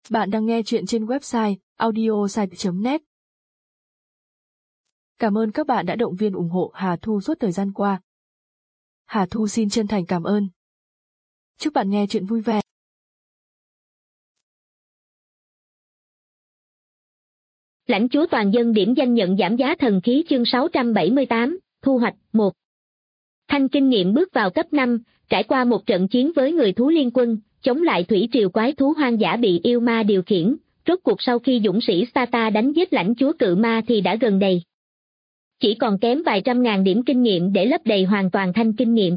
Bạn đang nghe chuyện trên website audiosite.net. Cảm ơn các bạn đã động viên ủng hộ Hà Thu suốt thời gian qua. Hà Thu xin chân thành cảm ơn. Chúc bạn nghe chuyện vui vẻ. Lãnh chúa toàn dân điểm danh nhận giảm giá thần khí chương 678, thu hoạch 1. Thanh kinh nghiệm bước vào cấp 5, trải qua một trận chiến với người thú liên quân, chống lại thủy triều quái thú hoang dã bị yêu ma điều khiển, rốt cuộc sau khi dũng sĩ Sparta đánh giết lãnh chúa cự ma thì đã gần đầy. Chỉ còn kém vài trăm ngàn điểm kinh nghiệm để lấp đầy hoàn toàn thanh kinh nghiệm.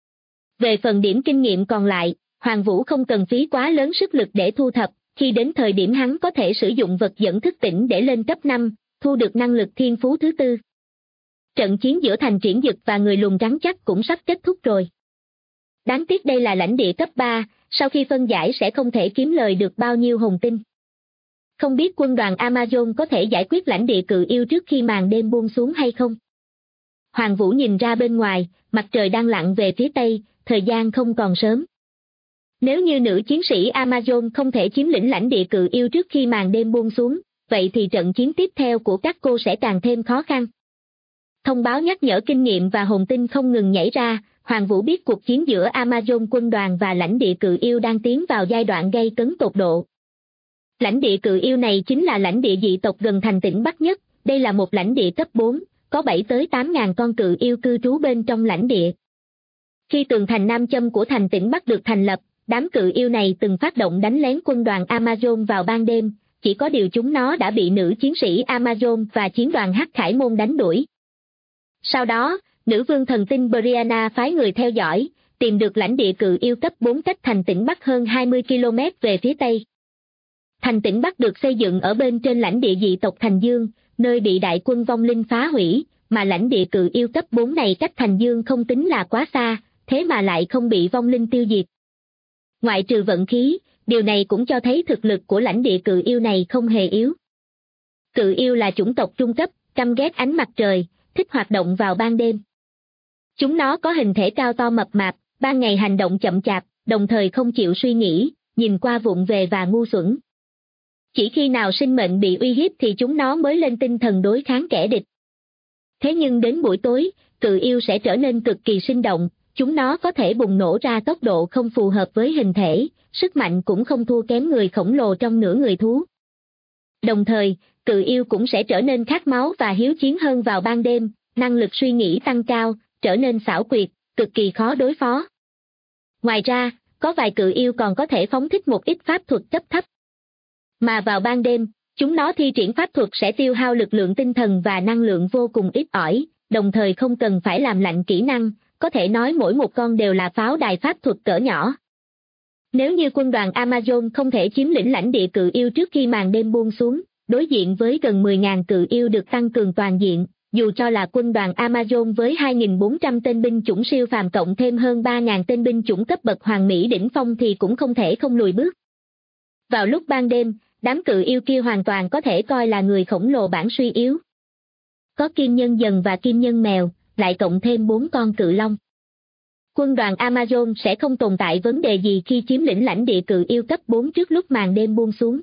Về phần điểm kinh nghiệm còn lại, Hoàng Vũ không cần phí quá lớn sức lực để thu thập, khi đến thời điểm hắn có thể sử dụng vật dẫn thức tỉnh để lên cấp 5, thu được năng lực thiên phú thứ 4. Trận chiến giữa thành triển dực và người lùn rắn chắc cũng sắp kết thúc rồi. Đáng tiếc đây là lãnh địa cấp 3, sau khi phân giải sẽ không thể kiếm lời được bao nhiêu hồn tinh. Không biết quân đoàn Amazon có thể giải quyết lãnh địa cự yêu trước khi màn đêm buông xuống hay không? Hoàng Vũ nhìn ra bên ngoài, mặt trời đang lặn về phía tây, thời gian không còn sớm. Nếu như nữ chiến sĩ Amazon không thể chiếm lĩnh lãnh địa cự yêu trước khi màn đêm buông xuống, vậy thì trận chiến tiếp theo của các cô sẽ càng thêm khó khăn. Thông báo nhắc nhở kinh nghiệm và hồn tinh không ngừng nhảy ra, Hoàng Vũ biết cuộc chiến giữa Amazon quân đoàn và lãnh địa cự yêu đang tiến vào giai đoạn gay cấn tột độ. Lãnh địa cự yêu này chính là lãnh địa dị tộc gần thành tỉnh Bắc nhất, đây là một lãnh địa cấp 4, có 7 tới 8 ngàn con cự yêu cư trú bên trong lãnh địa. Khi tường thành Nam Châm của thành tỉnh Bắc được thành lập, đám cự yêu này từng phát động đánh lén quân đoàn Amazon vào ban đêm, chỉ có điều chúng nó đã bị nữ chiến sĩ Amazon và chiến đoàn Hắc Khải Môn đánh đuổi. Sau đó, nữ vương thần tinh Brianna phái người theo dõi, tìm được lãnh địa cự yêu cấp 4 cách thành tỉnh Bắc hơn 20 km về phía tây. Thành tỉnh Bắc được xây dựng ở bên trên lãnh địa dị tộc Thành Dương, nơi bị đại quân vong linh phá hủy, mà lãnh địa cự yêu cấp 4 này cách Thành Dương không tính là quá xa, thế mà lại không bị vong linh tiêu diệt. Ngoại trừ vận khí, điều này cũng cho thấy thực lực của lãnh địa cự yêu này không hề yếu. Cự yêu là chủng tộc trung cấp, căm ghét ánh mặt trời, thích hoạt động vào ban đêm. Chúng nó có hình thể cao to mập mạp, ban ngày hành động chậm chạp, đồng thời không chịu suy nghĩ, nhìn qua vụng về và ngu xuẩn. Chỉ khi nào sinh mệnh bị uy hiếp thì chúng nó mới lên tinh thần đối kháng kẻ địch. Thế nhưng đến buổi tối, cự yêu sẽ trở nên cực kỳ sinh động, chúng nó có thể bùng nổ ra tốc độ không phù hợp với hình thể, sức mạnh cũng không thua kém người khổng lồ trong nửa người thú. Đồng thời, cự yêu cũng sẽ trở nên khát máu và hiếu chiến hơn vào ban đêm, năng lực suy nghĩ tăng cao, trở nên xảo quyệt, cực kỳ khó đối phó. Ngoài ra, có vài cự yêu còn có thể phóng thích một ít pháp thuật cấp thấp. Mà vào ban đêm, chúng nó thi triển pháp thuật sẽ tiêu hao lực lượng tinh thần và năng lượng vô cùng ít ỏi, đồng thời không cần phải làm lạnh kỹ năng, có thể nói mỗi một con đều là pháo đài pháp thuật cỡ nhỏ. Nếu như quân đoàn Amazon không thể chiếm lĩnh lãnh địa cự yêu trước khi màn đêm buông xuống, đối diện với gần 10.000 cự yêu được tăng cường toàn diện, dù cho là quân đoàn Amazon với 2.400 tên binh chủng siêu phàm cộng thêm hơn 3.000 tên binh chủng cấp bậc hoàng mỹ đỉnh phong thì cũng không thể không lùi bước. Vào lúc ban đêm, đám cự yêu kia hoàn toàn có thể coi là người khổng lồ bản suy yếu. Có kim nhân dần và kim nhân mèo, lại cộng thêm 4 con cự long. Quân đoàn Amazon sẽ không tồn tại vấn đề gì khi chiếm lĩnh lãnh địa cự yêu cấp 4 trước lúc màn đêm buông xuống.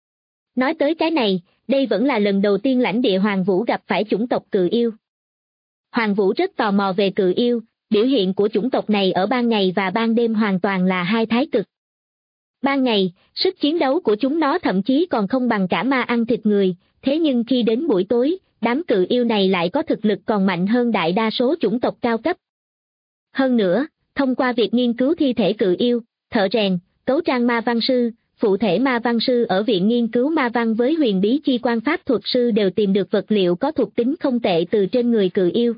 Nói tới cái này, đây vẫn là lần đầu tiên lãnh địa Hoàng Vũ gặp phải chủng tộc cự yêu. Hoàng Vũ rất tò mò về cự yêu, biểu hiện của chủng tộc này ở ban ngày và ban đêm hoàn toàn là hai thái cực. Ban ngày, sức chiến đấu của chúng nó thậm chí còn không bằng cả ma ăn thịt người, thế nhưng khi đến buổi tối, đám cự yêu này lại có thực lực còn mạnh hơn đại đa số chủng tộc cao cấp. Hơn nữa, thông qua việc nghiên cứu thi thể cự yêu, thợ rèn, cấu trang ma văn sư, phụ thể ma văn sư ở Viện Nghiên cứu Ma văn với huyền bí chi quan pháp thuật sư đều tìm được vật liệu có thuộc tính không tệ từ trên người cự yêu.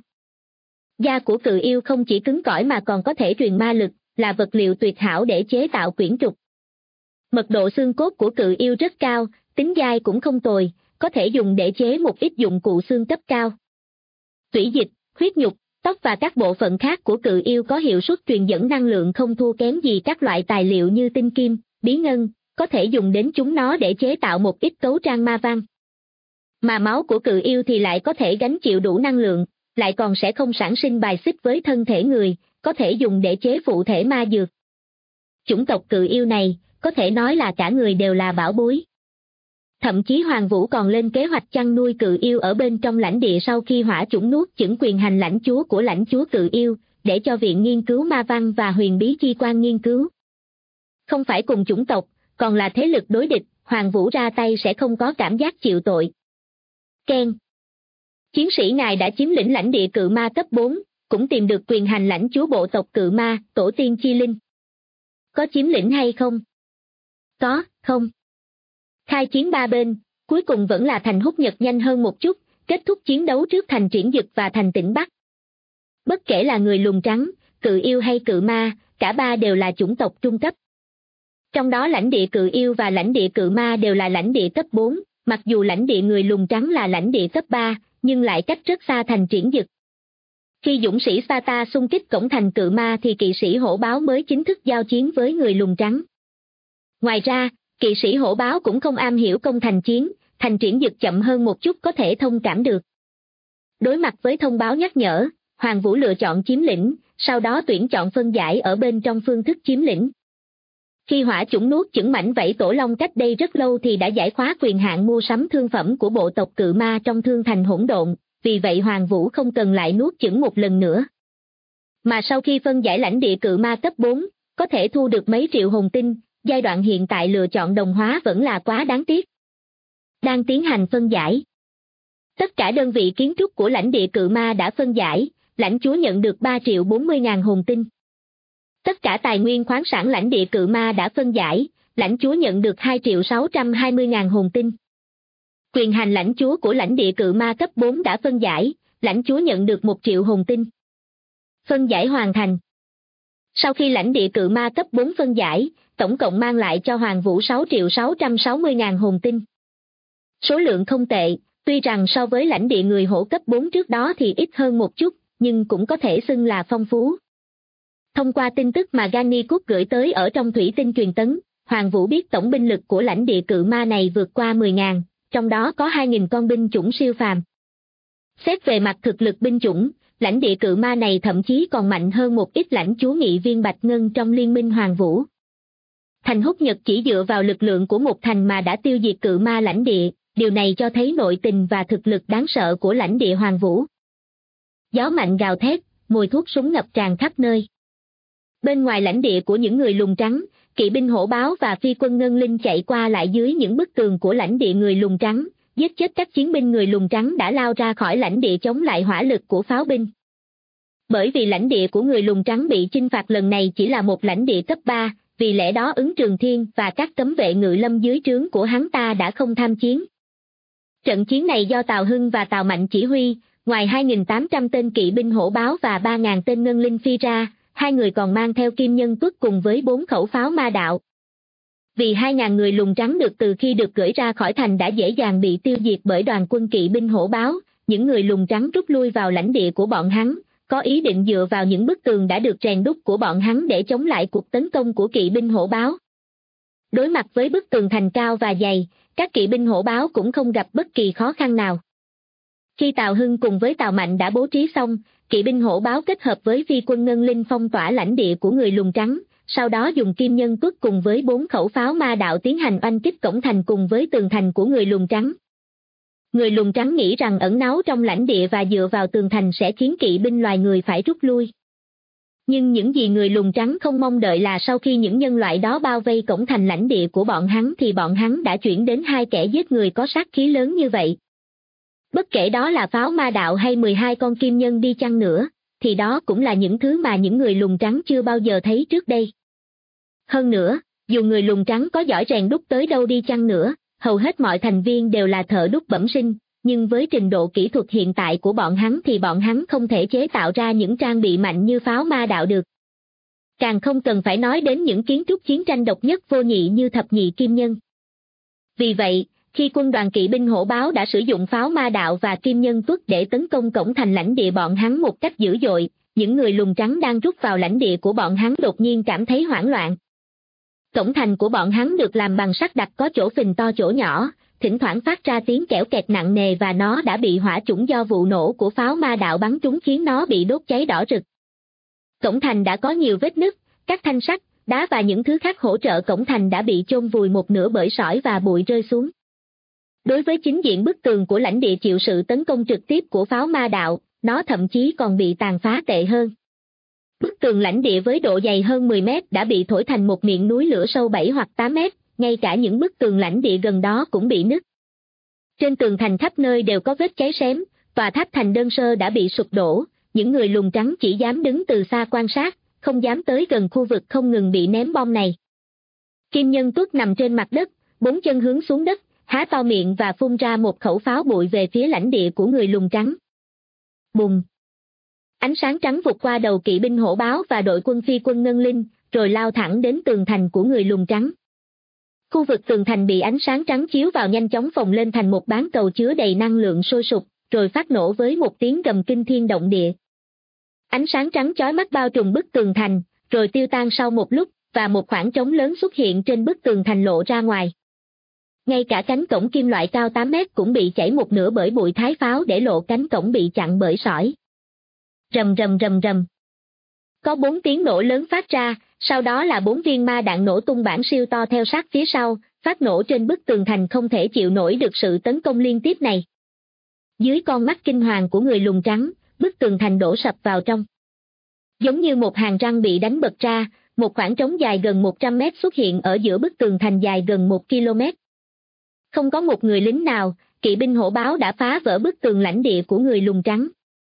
Da của cự yêu không chỉ cứng cỏi mà còn có thể truyền ma lực, là vật liệu tuyệt hảo để chế tạo quyển trục. Mật độ xương cốt của cự yêu rất cao, tính dai cũng không tồi, có thể dùng để chế một ít dụng cụ xương cấp cao. Tủy dịch, huyết nhục, tóc và các bộ phận khác của cự yêu có hiệu suất truyền dẫn năng lượng không thua kém gì các loại tài liệu như tinh kim, bí ngân, có thể dùng đến chúng nó để chế tạo một ít cấu trang ma văn. Mà máu của cự yêu thì lại có thể gánh chịu đủ năng lượng, lại còn sẽ không sản sinh bài xích với thân thể người, có thể dùng để chế phụ thể ma dược. Chủng tộc cự yêu này, có thể nói là cả người đều là bảo bối. Thậm chí Hoàng Vũ còn lên kế hoạch chăn nuôi cự yêu ở bên trong lãnh địa sau khi hỏa chủng nuốt chửng quyền hành lãnh chúa của lãnh chúa cự yêu, để cho Viện Nghiên cứu Ma Văn và Huyền Bí Chi quan nghiên cứu. Không phải cùng chủng tộc, còn là thế lực đối địch, Hoàng Vũ ra tay sẽ không có cảm giác chịu tội. Ken. Chiến sĩ ngài đã chiếm lĩnh lãnh địa cự ma cấp 4, cũng tìm được quyền hành lãnh chúa bộ tộc cự ma, tổ tiên chi linh. Có chiếm lĩnh hay không? Có, không. Khai chiến ba bên, cuối cùng vẫn là thành Húc Nhật nhanh hơn một chút, kết thúc chiến đấu trước thành Triển Dực và thành Tỉnh Bắc. Bất kể là người lùn trắng, cự yêu hay cự ma, cả ba đều là chủng tộc trung cấp. Trong đó lãnh địa cự yêu và lãnh địa cự ma đều là lãnh địa cấp 4, mặc dù lãnh địa người lùn trắng là lãnh địa cấp 3, nhưng lại cách rất xa thành Triển Dực. Khi dũng sĩ Sparta xung kích cổng thành cự ma thì kỵ sĩ hổ báo mới chính thức giao chiến với người lùn trắng. Ngoài ra, kỵ sĩ hổ báo cũng không am hiểu công thành chiến, thành Triển Dực chậm hơn một chút có thể thông cảm được. Đối mặt với thông báo nhắc nhở, Hoàng Vũ lựa chọn chiếm lĩnh, sau đó tuyển chọn phân giải ở bên trong phương thức chiếm lĩnh. Khi hỏa chủng nuốt chửng mảnh vảy tổ long cách đây rất lâu thì đã giải khóa quyền hạn mua sắm thương phẩm của bộ tộc cự ma trong thương thành hỗn độn, vì vậy Hoàng Vũ không cần lại nuốt chửng một lần nữa. Mà sau khi phân giải lãnh địa cự ma cấp 4, có thể thu được mấy triệu hồn tinh, giai đoạn hiện tại lựa chọn đồng hóa vẫn là quá đáng tiếc. Đang tiến hành phân giải. Tất cả đơn vị kiến trúc của lãnh địa cự ma đã phân giải, lãnh chúa nhận được 3.040.000 hồn tinh. Tất cả tài nguyên khoáng sản lãnh địa cự ma đã phân giải, lãnh chúa nhận được 2.620.000 hồn tinh. Quyền hành lãnh chúa của lãnh địa cự ma cấp 4 đã phân giải, lãnh chúa nhận được 1 triệu hồn tinh. Phân giải hoàn thành. Sau khi lãnh địa cự ma cấp 4 phân giải, tổng cộng mang lại cho Hoàng Vũ 6.660.000 hồn tinh. Số lượng không tệ, tuy rằng so với lãnh địa người hổ cấp 4 trước đó thì ít hơn một chút, nhưng cũng có thể xưng là phong phú. Thông qua tin tức mà Gani Cúc gửi tới ở trong thủy tinh truyền tấn, Hoàng Vũ biết tổng binh lực của lãnh địa cự ma này vượt qua 10.000, trong đó có 2.000 con binh chủng siêu phàm. Xét về mặt thực lực binh chủng, lãnh địa cự ma này thậm chí còn mạnh hơn một ít lãnh chúa nghị viên Bạch Ngân trong liên minh Hoàng Vũ. Thành Húc Nhật chỉ dựa vào lực lượng của một thành mà đã tiêu diệt cự ma lãnh địa, điều này cho thấy nội tình và thực lực đáng sợ của lãnh địa Hoàng Vũ. Gió mạnh gào thét, mùi thuốc súng ngập tràn khắp nơi. Bên ngoài lãnh địa của những người lùn trắng, kỵ binh hổ báo và phi quân ngân linh chạy qua lại dưới những bức tường của lãnh địa người lùn trắng, giết chết các chiến binh người lùn trắng đã lao ra khỏi lãnh địa chống lại hỏa lực của pháo binh. Bởi vì lãnh địa của người lùn trắng bị chinh phạt lần này chỉ là một lãnh địa cấp 3, vì lẽ đó Ứng Trường Thiên và các cấm vệ ngự lâm dưới trướng của hắn ta đã không tham chiến. Trận chiến này do Tào Hưng và Tào Mạnh chỉ huy, ngoài 2.800 tên kỵ binh hổ báo và 3.000 tên ngân linh phi ra, hai người còn mang theo Kim Nhân Tuất cùng với 4 khẩu pháo ma đạo. Vì 2.000 người lùn trắng được từ khi được gửi ra khỏi thành đã dễ dàng bị tiêu diệt bởi đoàn quân kỵ binh hổ báo, những người lùn trắng rút lui vào lãnh địa của bọn hắn, có ý định dựa vào những bức tường đã được rèn đúc của bọn hắn để chống lại cuộc tấn công của kỵ binh hổ báo. Đối mặt với bức tường thành cao và dày, các kỵ binh hổ báo cũng không gặp bất kỳ khó khăn nào. Khi Tào Hưng cùng với Tào Mạnh đã bố trí xong, kỵ binh hổ báo kết hợp với phi quân ngân linh phong tỏa lãnh địa của người lùn trắng, sau đó dùng Kim Nhân Tuất cùng với 4 khẩu pháo ma đạo tiến hành oanh kích cổng thành cùng với tường thành của người lùn trắng. Người lùn trắng nghĩ rằng ẩn náu trong lãnh địa và dựa vào tường thành sẽ khiến kỵ binh loài người phải rút lui. Nhưng những gì người lùn trắng không mong đợi là sau khi những nhân loại đó bao vây cổng thành lãnh địa của bọn hắn thì bọn hắn đã chuyển đến 2 kẻ giết người có sát khí lớn như vậy. Bất kể đó là pháo ma đạo hay 12 con kim nhân đi chăng nữa, thì đó cũng là những thứ mà những người lùn trắng chưa bao giờ thấy trước đây. Hơn nữa, dù người lùn trắng có giỏi rèn đúc tới đâu đi chăng nữa, hầu hết mọi thành viên đều là thợ đúc bẩm sinh, nhưng với trình độ kỹ thuật hiện tại của bọn hắn thì bọn hắn không thể chế tạo ra những trang bị mạnh như pháo ma đạo được. Càng không cần phải nói đến những kiến trúc chiến tranh độc nhất vô nhị như thập nhị kim nhân. Vì vậy, khi quân đoàn kỵ binh hổ báo đã sử dụng pháo ma đạo và kim nhân tuất để tấn công cổng thành lãnh địa bọn hắn một cách dữ dội, những người lùn trắng đang rút vào lãnh địa của bọn hắn đột nhiên cảm thấy hoảng loạn. Cổng thành của bọn hắn được làm bằng sắt đặc có chỗ phình to chỗ nhỏ, thỉnh thoảng phát ra tiếng kẽo kẹt nặng nề và nó đã bị hỏa chủng do vụ nổ của pháo ma đạo bắn trúng khiến nó bị đốt cháy đỏ rực. Cổng thành đã có nhiều vết nứt, các thanh sắt, đá và những thứ khác hỗ trợ cổng thành đã bị chôn vùi một nửa bởi sỏi và bụi rơi xuống. Đối với chính diện bức tường của lãnh địa chịu sự tấn công trực tiếp của pháo ma đạo, nó thậm chí còn bị tàn phá tệ hơn. Bức tường lãnh địa với độ dày hơn 10 mét đã bị thổi thành một miệng núi lửa sâu 7 hoặc 8 mét, ngay cả những bức tường lãnh địa gần đó cũng bị nứt. Trên tường thành khắp nơi đều có vết cháy xém, và tháp thành đơn sơ đã bị sụp đổ, những người lùn trắng chỉ dám đứng từ xa quan sát, không dám tới gần khu vực không ngừng bị ném bom này. Kim Nhân Tuất nằm trên mặt đất, 4 chân hướng xuống đất, há to miệng và phun ra một khẩu pháo bụi về phía lãnh địa của người lùn trắng. Bùng! Ánh sáng trắng vụt qua đầu kỵ binh hổ báo và đội quân phi quân ngân linh, rồi lao thẳng đến tường thành của người lùn trắng. Khu vực tường thành bị ánh sáng trắng chiếu vào nhanh chóng phồng lên thành một bán cầu chứa đầy năng lượng sôi sục, rồi phát nổ với một tiếng gầm kinh thiên động địa. Ánh sáng trắng chói mắt bao trùm bức tường thành, rồi tiêu tan sau một lúc, và một khoảng trống lớn xuất hiện trên bức tường thành lộ ra ngoài. Ngay cả cánh cổng kim loại cao 8 mét cũng bị chảy một nửa bởi bụi thái pháo để lộ cánh cổng bị chặn bởi sỏi. Rầm rầm rầm rầm. Có 4 tiếng nổ lớn phát ra, sau đó là 4 viên ma đạn nổ tung bản siêu to theo sát phía sau, phát nổ trên bức tường thành không thể chịu nổi được sự tấn công liên tiếp này. Dưới con mắt kinh hoàng của người lùn trắng, bức tường thành đổ sập vào trong. Giống như một hàng răng bị đánh bật ra, một khoảng trống dài gần 100 mét xuất hiện ở giữa bức tường thành dài gần 1 km. Không có một người lính nào, kỵ binh hổ báo đã phá vỡ bức tường lãnh địa của người lùn trắng.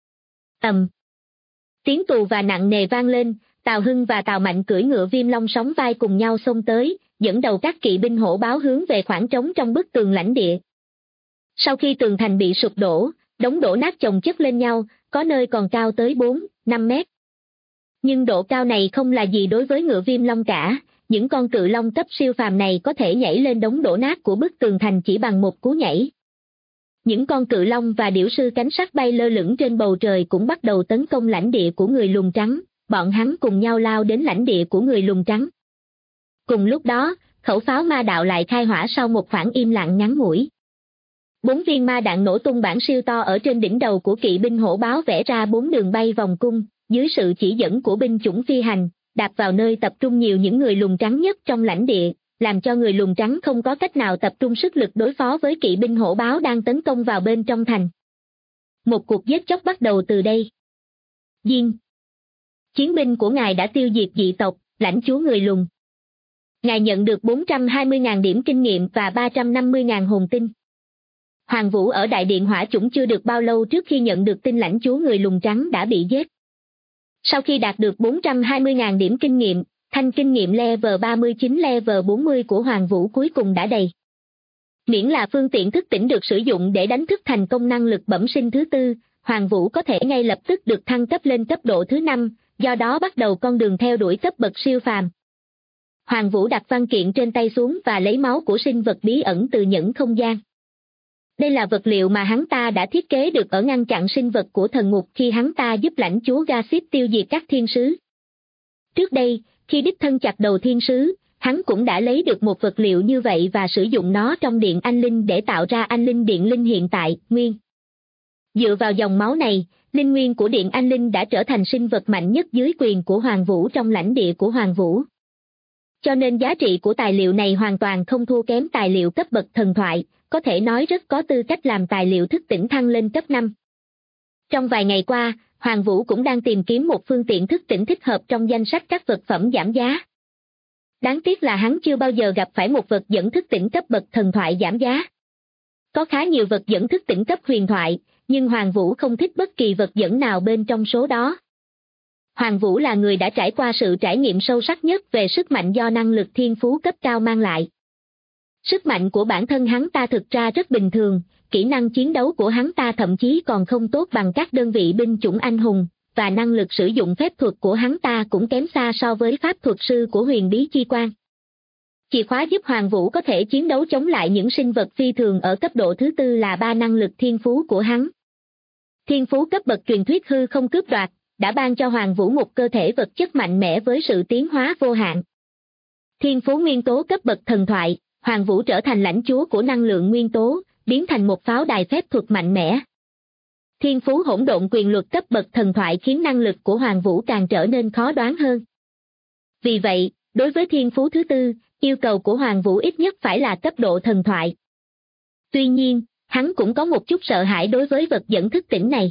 Tiếng tù và nặng nề vang lên, Tào Hưng và Tào Mạnh cưỡi ngựa Viêm Long sóng vai cùng nhau xông tới, dẫn đầu các kỵ binh hổ báo hướng về khoảng trống trong bức tường lãnh địa. Sau khi tường thành bị sụp đổ, đống đổ nát chồng chất lên nhau, có nơi còn cao tới 4-5 mét. Nhưng độ cao này không là gì đối với ngựa Viêm Long cả, những con cự long cấp siêu phàm này có thể nhảy lên đống đổ nát của bức tường thành chỉ bằng một cú nhảy. Những con cự long và điểu sư cánh sắt bay lơ lửng trên bầu trời cũng bắt đầu tấn công lãnh địa của người lùn trắng, bọn hắn cùng nhau lao đến lãnh địa của người lùn trắng. Cùng lúc đó, khẩu pháo ma đạo lại khai hỏa sau một khoảng im lặng ngắn ngủi. 4 viên ma đạn nổ tung bản siêu to ở trên đỉnh đầu của kỵ binh hổ báo vẽ ra 4 đường bay vòng cung, dưới sự chỉ dẫn của binh chủng phi hành, đạp vào nơi tập trung nhiều những người lùn trắng nhất trong lãnh địa, làm cho người lùn trắng không có cách nào tập trung sức lực đối phó với kỵ binh hổ báo đang tấn công vào bên trong thành. Một cuộc giết chóc bắt đầu từ đây. Diên. Chiến binh của ngài đã tiêu diệt dị tộc, lãnh chúa người lùn. Ngài nhận được 420.000 điểm kinh nghiệm và 350.000 hồn tinh. Hoàng Vũ ở Đại Điện Hỏa Chủng chưa được bao lâu trước khi nhận được tin lãnh chúa người lùn trắng đã bị giết. Sau khi đạt được 420.000 điểm kinh nghiệm, thanh kinh nghiệm level 39 level 40 của Hoàng Vũ cuối cùng đã đầy. Miễn là phương tiện thức tỉnh được sử dụng để đánh thức thành công năng lực bẩm sinh thứ 4, Hoàng Vũ có thể ngay lập tức được thăng cấp lên cấp độ thứ 5, do đó bắt đầu con đường theo đuổi cấp bậc siêu phàm. Hoàng Vũ đặt văn kiện trên tay xuống và lấy máu của sinh vật bí ẩn từ nhẫn không gian. Đây là vật liệu mà hắn ta đã thiết kế được ở ngăn chặn sinh vật của thần ngục khi hắn ta giúp lãnh chúa Gasip tiêu diệt các thiên sứ. Trước đây, khi đích thân chặt đầu thiên sứ, hắn cũng đã lấy được một vật liệu như vậy và sử dụng nó trong điện anh linh để tạo ra anh linh điện linh hiện tại, nguyên. Dựa vào dòng máu này, linh nguyên của điện anh linh đã trở thành sinh vật mạnh nhất dưới quyền của Hoàng Vũ trong lãnh địa của Hoàng Vũ. Cho nên giá trị của tài liệu này hoàn toàn không thua kém tài liệu cấp bậc thần thoại, có thể nói rất có tư cách làm tài liệu thức tỉnh thăng lên cấp 5. Trong vài ngày qua, Hoàng Vũ cũng đang tìm kiếm một phương tiện thức tỉnh thích hợp trong danh sách các vật phẩm giảm giá. Đáng tiếc là hắn chưa bao giờ gặp phải một vật dẫn thức tỉnh cấp bậc thần thoại giảm giá. Có khá nhiều vật dẫn thức tỉnh cấp huyền thoại, nhưng Hoàng Vũ không thích bất kỳ vật dẫn nào bên trong số đó. Hoàng Vũ là người đã trải qua sự trải nghiệm sâu sắc nhất về sức mạnh do năng lực thiên phú cấp cao mang lại. Sức mạnh của bản thân hắn ta thực ra rất bình thường, kỹ năng chiến đấu của hắn ta thậm chí còn không tốt bằng các đơn vị binh chủng anh hùng, và năng lực sử dụng phép thuật của hắn ta cũng kém xa so với pháp thuật sư của huyền bí chi quan. Chìa khóa giúp Hoàng Vũ có thể chiến đấu chống lại những sinh vật phi thường ở cấp độ thứ 4 là 3 năng lực thiên phú của hắn. Thiên phú cấp bậc truyền thuyết hư không cướp đoạt, đã ban cho Hoàng Vũ một cơ thể vật chất mạnh mẽ với sự tiến hóa vô hạn. Thiên phú nguyên tố cấp bậc thần thoại, Hoàng Vũ trở thành lãnh chúa của năng lượng nguyên tố, biến thành một pháo đài phép thuật mạnh mẽ. Thiên phú hỗn độn quyền luật cấp bậc thần thoại khiến năng lực của Hoàng Vũ càng trở nên khó đoán hơn. Vì vậy, Đối với thiên phú thứ tư, yêu cầu của Hoàng Vũ ít nhất phải là cấp độ thần thoại. Tuy nhiên, hắn cũng có một chút sợ hãi đối với vật dẫn thức tỉnh này.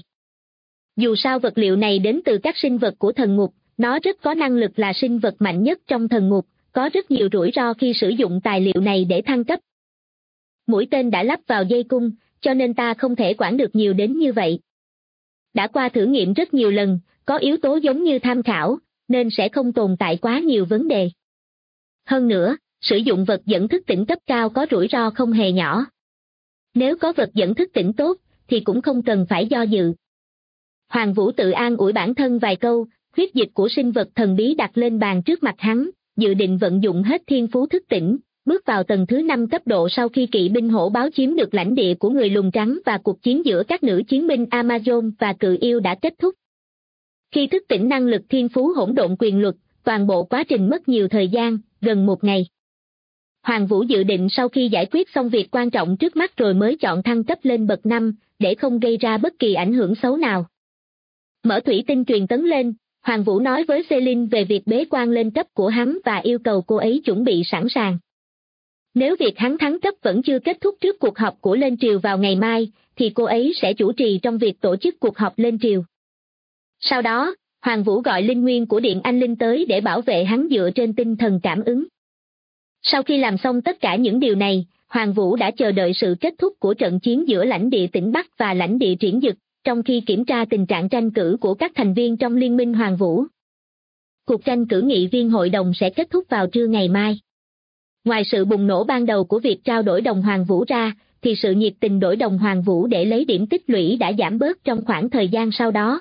Dù sao vật liệu này đến từ các sinh vật của thần ngục, nó rất có năng lực là sinh vật mạnh nhất trong thần ngục, có rất nhiều rủi ro khi sử dụng tài liệu này để thăng cấp. Mũi tên đã lắp vào dây cung, cho nên ta không thể quản được nhiều đến như vậy. Đã qua thử nghiệm rất nhiều lần, có yếu tố giống như tham khảo, nên sẽ không tồn tại quá nhiều vấn đề. Hơn nữa, sử dụng vật dẫn thức tỉnh cấp cao có rủi ro không hề nhỏ. Nếu có vật dẫn thức tỉnh tốt, thì cũng không cần phải do dự. Hoàng Vũ tự an ủi bản thân vài câu, huyết dịch của sinh vật thần bí đặt lên bàn trước mặt hắn, dự định vận dụng hết thiên phú thức tỉnh, bước vào tầng thứ 5 cấp độ sau khi kỵ binh hổ báo chiếm được lãnh địa của người lùn trắng và cuộc chiến giữa các nữ chiến binh Amazon và cự yêu đã kết thúc. Khi thức tỉnh năng lực thiên phú hỗn độn quyền luật, toàn bộ quá trình mất nhiều thời gian, gần một ngày. Hoàng Vũ dự định sau khi giải quyết xong việc quan trọng trước mắt rồi mới chọn thăng cấp lên bậc 5, để không gây ra bất kỳ ảnh hưởng xấu nào. Mở thủy tinh truyền tấn lên, Hoàng Vũ nói với Celine về việc bế quan lên cấp của hắn và yêu cầu cô ấy chuẩn bị sẵn sàng. Nếu việc hắn thăng cấp vẫn chưa kết thúc trước cuộc họp của Lên Triều vào ngày mai, thì cô ấy sẽ chủ trì trong việc tổ chức cuộc họp Lên Triều. Sau đó, Hoàng Vũ gọi linh nguyên của Điện Anh Linh tới để bảo vệ hắn dựa trên tinh thần cảm ứng. Sau khi làm xong tất cả những điều này, Hoàng Vũ đã chờ đợi sự kết thúc của trận chiến giữa lãnh địa tỉnh Bắc và lãnh địa Triển Dực, trong khi kiểm tra tình trạng tranh cử của các thành viên trong Liên minh Hoàng Vũ. Cuộc tranh cử nghị viên hội đồng sẽ kết thúc vào trưa ngày mai. Ngoài sự bùng nổ ban đầu của việc trao đổi đồng Hoàng Vũ ra, thì sự nhiệt tình đổi đồng Hoàng Vũ để lấy điểm tích lũy đã giảm bớt trong khoảng thời gian sau đó.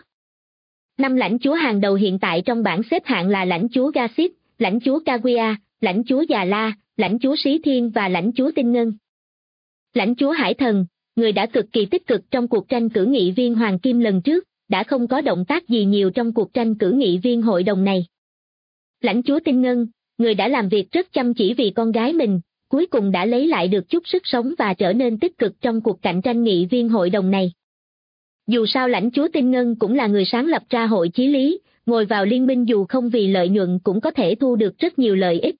5 lãnh chúa hàng đầu hiện tại trong bảng xếp hạng là lãnh chúa Gassit, lãnh chúa Kaguya, lãnh chúa Già La, lãnh chúa Sĩ Thiên và lãnh chúa Tinh Ngân. Lãnh chúa Hải Thần, người đã cực kỳ tích cực trong cuộc tranh cử nghị viên Hoàng Kim lần trước, đã không có động tác gì nhiều trong cuộc tranh cử nghị viên hội đồng này. Lãnh chúa Tinh Ngân, người đã làm việc rất chăm chỉ vì con gái mình, cuối cùng đã lấy lại được chút sức sống và trở nên tích cực trong cuộc cạnh tranh nghị viên hội đồng này. Dù sao lãnh chúa Tinh Ngân cũng là người sáng lập ra hội chí lý, ngồi vào liên minh dù không vì lợi nhuận cũng có thể thu được rất nhiều lợi ích.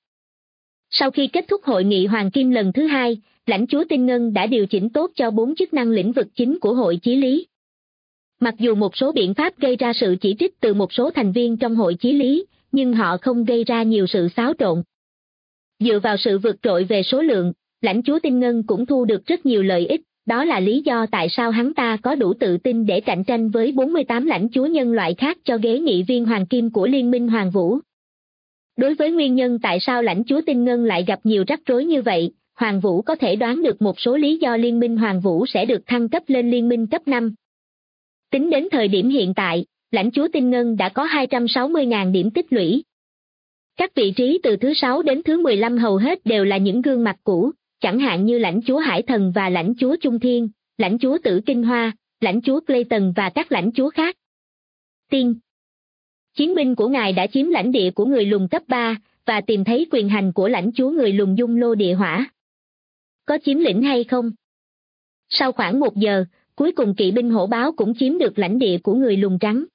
Sau khi kết thúc hội nghị Hoàng Kim lần thứ 2, lãnh chúa Tinh Ngân đã điều chỉnh tốt cho 4 chức năng lĩnh vực chính của hội chí lý. Mặc dù một số biện pháp gây ra sự chỉ trích từ một số thành viên trong hội chí lý, nhưng họ không gây ra nhiều sự xáo trộn. Dựa vào sự vượt trội về số lượng, lãnh chúa Tinh Ngân cũng thu được rất nhiều lợi ích, đó là lý do tại sao hắn ta có đủ tự tin để cạnh tranh với 48 lãnh chúa nhân loại khác cho ghế nghị viên Hoàng Kim của Liên minh Hoàng Vũ. Đối với nguyên nhân tại sao lãnh chúa Tinh Ngân lại gặp nhiều rắc rối như vậy, Hoàng Vũ có thể đoán được một số lý do Liên minh Hoàng Vũ sẽ được thăng cấp lên liên minh cấp 5. Tính đến thời điểm hiện tại, lãnh chúa Tinh Ngân đã có 260.000 điểm tích lũy. Các vị trí từ thứ 6 đến thứ 15 hầu hết đều là những gương mặt cũ, chẳng hạn như lãnh chúa Hải Thần và lãnh chúa Trung Thiên, lãnh chúa Tử Kinh Hoa, lãnh chúa Clayton và các lãnh chúa khác. Tiên. Chiến binh của ngài đã chiếm lãnh địa của người lùn cấp 3, và tìm thấy quyền hành của lãnh chúa người lùn Dung Lô Địa Hỏa. Có chiếm lĩnh hay không? Sau khoảng 1 giờ, cuối cùng kỵ binh hổ báo cũng chiếm được lãnh địa của người lùn trắng.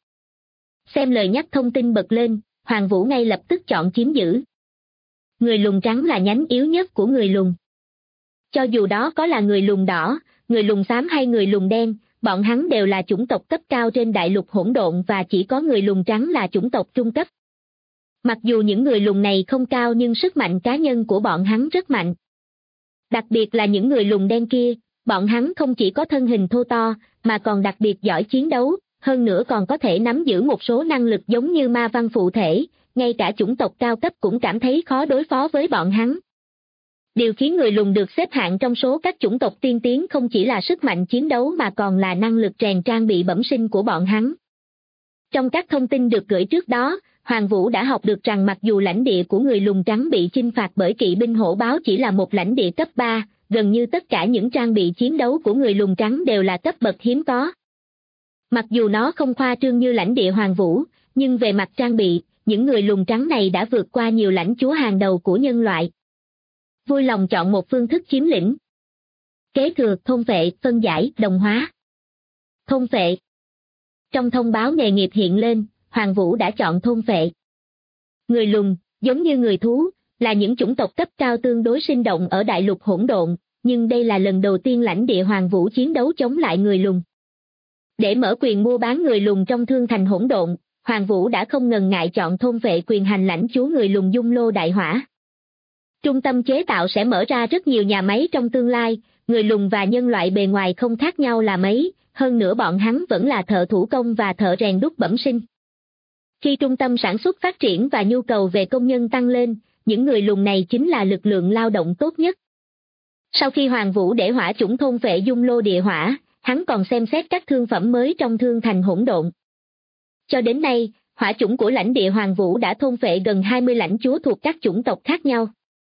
Xem lời nhắc thông tin bật lên, Hoàng Vũ ngay lập tức chọn chiếm giữ. Người lùn trắng là nhánh yếu nhất của người lùn. Cho dù đó có là người lùn đỏ, người lùn xám hay người lùn đen, bọn hắn đều là chủng tộc cấp cao trên đại lục hỗn độn và chỉ có người lùn trắng là chủng tộc trung cấp. Mặc dù những người lùn này không cao nhưng sức mạnh cá nhân của bọn hắn rất mạnh. Đặc biệt là những người lùn đen kia, bọn hắn không chỉ có thân hình thô to, mà còn đặc biệt giỏi chiến đấu, hơn nữa còn có thể nắm giữ một số năng lực giống như ma văn phụ thể, ngay cả chủng tộc cao cấp cũng cảm thấy khó đối phó với bọn hắn. Điều khiến người lùn được xếp hạng trong số các chủng tộc tiên tiến không chỉ là sức mạnh chiến đấu mà còn là năng lực rèn trang bị bẩm sinh của bọn hắn. Trong các thông tin được gửi trước đó, Hoàng Vũ đã học được rằng mặc dù lãnh địa của người lùn trắng bị chinh phạt bởi kỵ binh hổ báo chỉ là một lãnh địa cấp 3, gần như tất cả những trang bị chiến đấu của người lùn trắng đều là cấp bậc hiếm có. Mặc dù nó không khoa trương như lãnh địa Hoàng Vũ, nhưng về mặt trang bị, những người lùn trắng này đã vượt qua nhiều lãnh chúa hàng đầu của nhân loại. Vui lòng chọn một phương thức chiếm lĩnh. Kế thừa, thôn vệ, phân giải, đồng hóa. Thôn vệ. Trong thông báo nghề nghiệp hiện lên, Hoàng Vũ đã chọn thôn vệ. Người lùn, giống như người thú, là những chủng tộc cấp cao tương đối sinh động ở đại lục hỗn độn, nhưng đây là lần đầu tiên lãnh địa Hoàng Vũ chiến đấu chống lại người lùn. Để mở quyền mua bán người lùn trong thương thành hỗn độn, Hoàng Vũ đã không ngần ngại chọn thôn vệ quyền hành lãnh chúa người lùn Dung Lô Đại Hỏa. Trung tâm chế tạo sẽ mở ra rất nhiều nhà máy trong tương lai, người lùn và nhân loại bề ngoài không khác nhau là mấy, hơn nữa bọn hắn vẫn là thợ thủ công và thợ rèn đúc bẩm sinh. Khi trung tâm sản xuất phát triển và nhu cầu về công nhân tăng lên, những người lùn này chính là lực lượng lao động tốt nhất. Sau khi Hoàng Vũ để hỏa chủng thôn vệ Dung Lô Địa Hỏa, hắn còn xem xét các thương phẩm mới trong thương thành hỗn độn. Cho đến nay, hỏa chủng của lãnh địa Hoàng Vũ đã thôn vệ gần 20 lãnh chúa thuộc các chủng tộc khác nhau.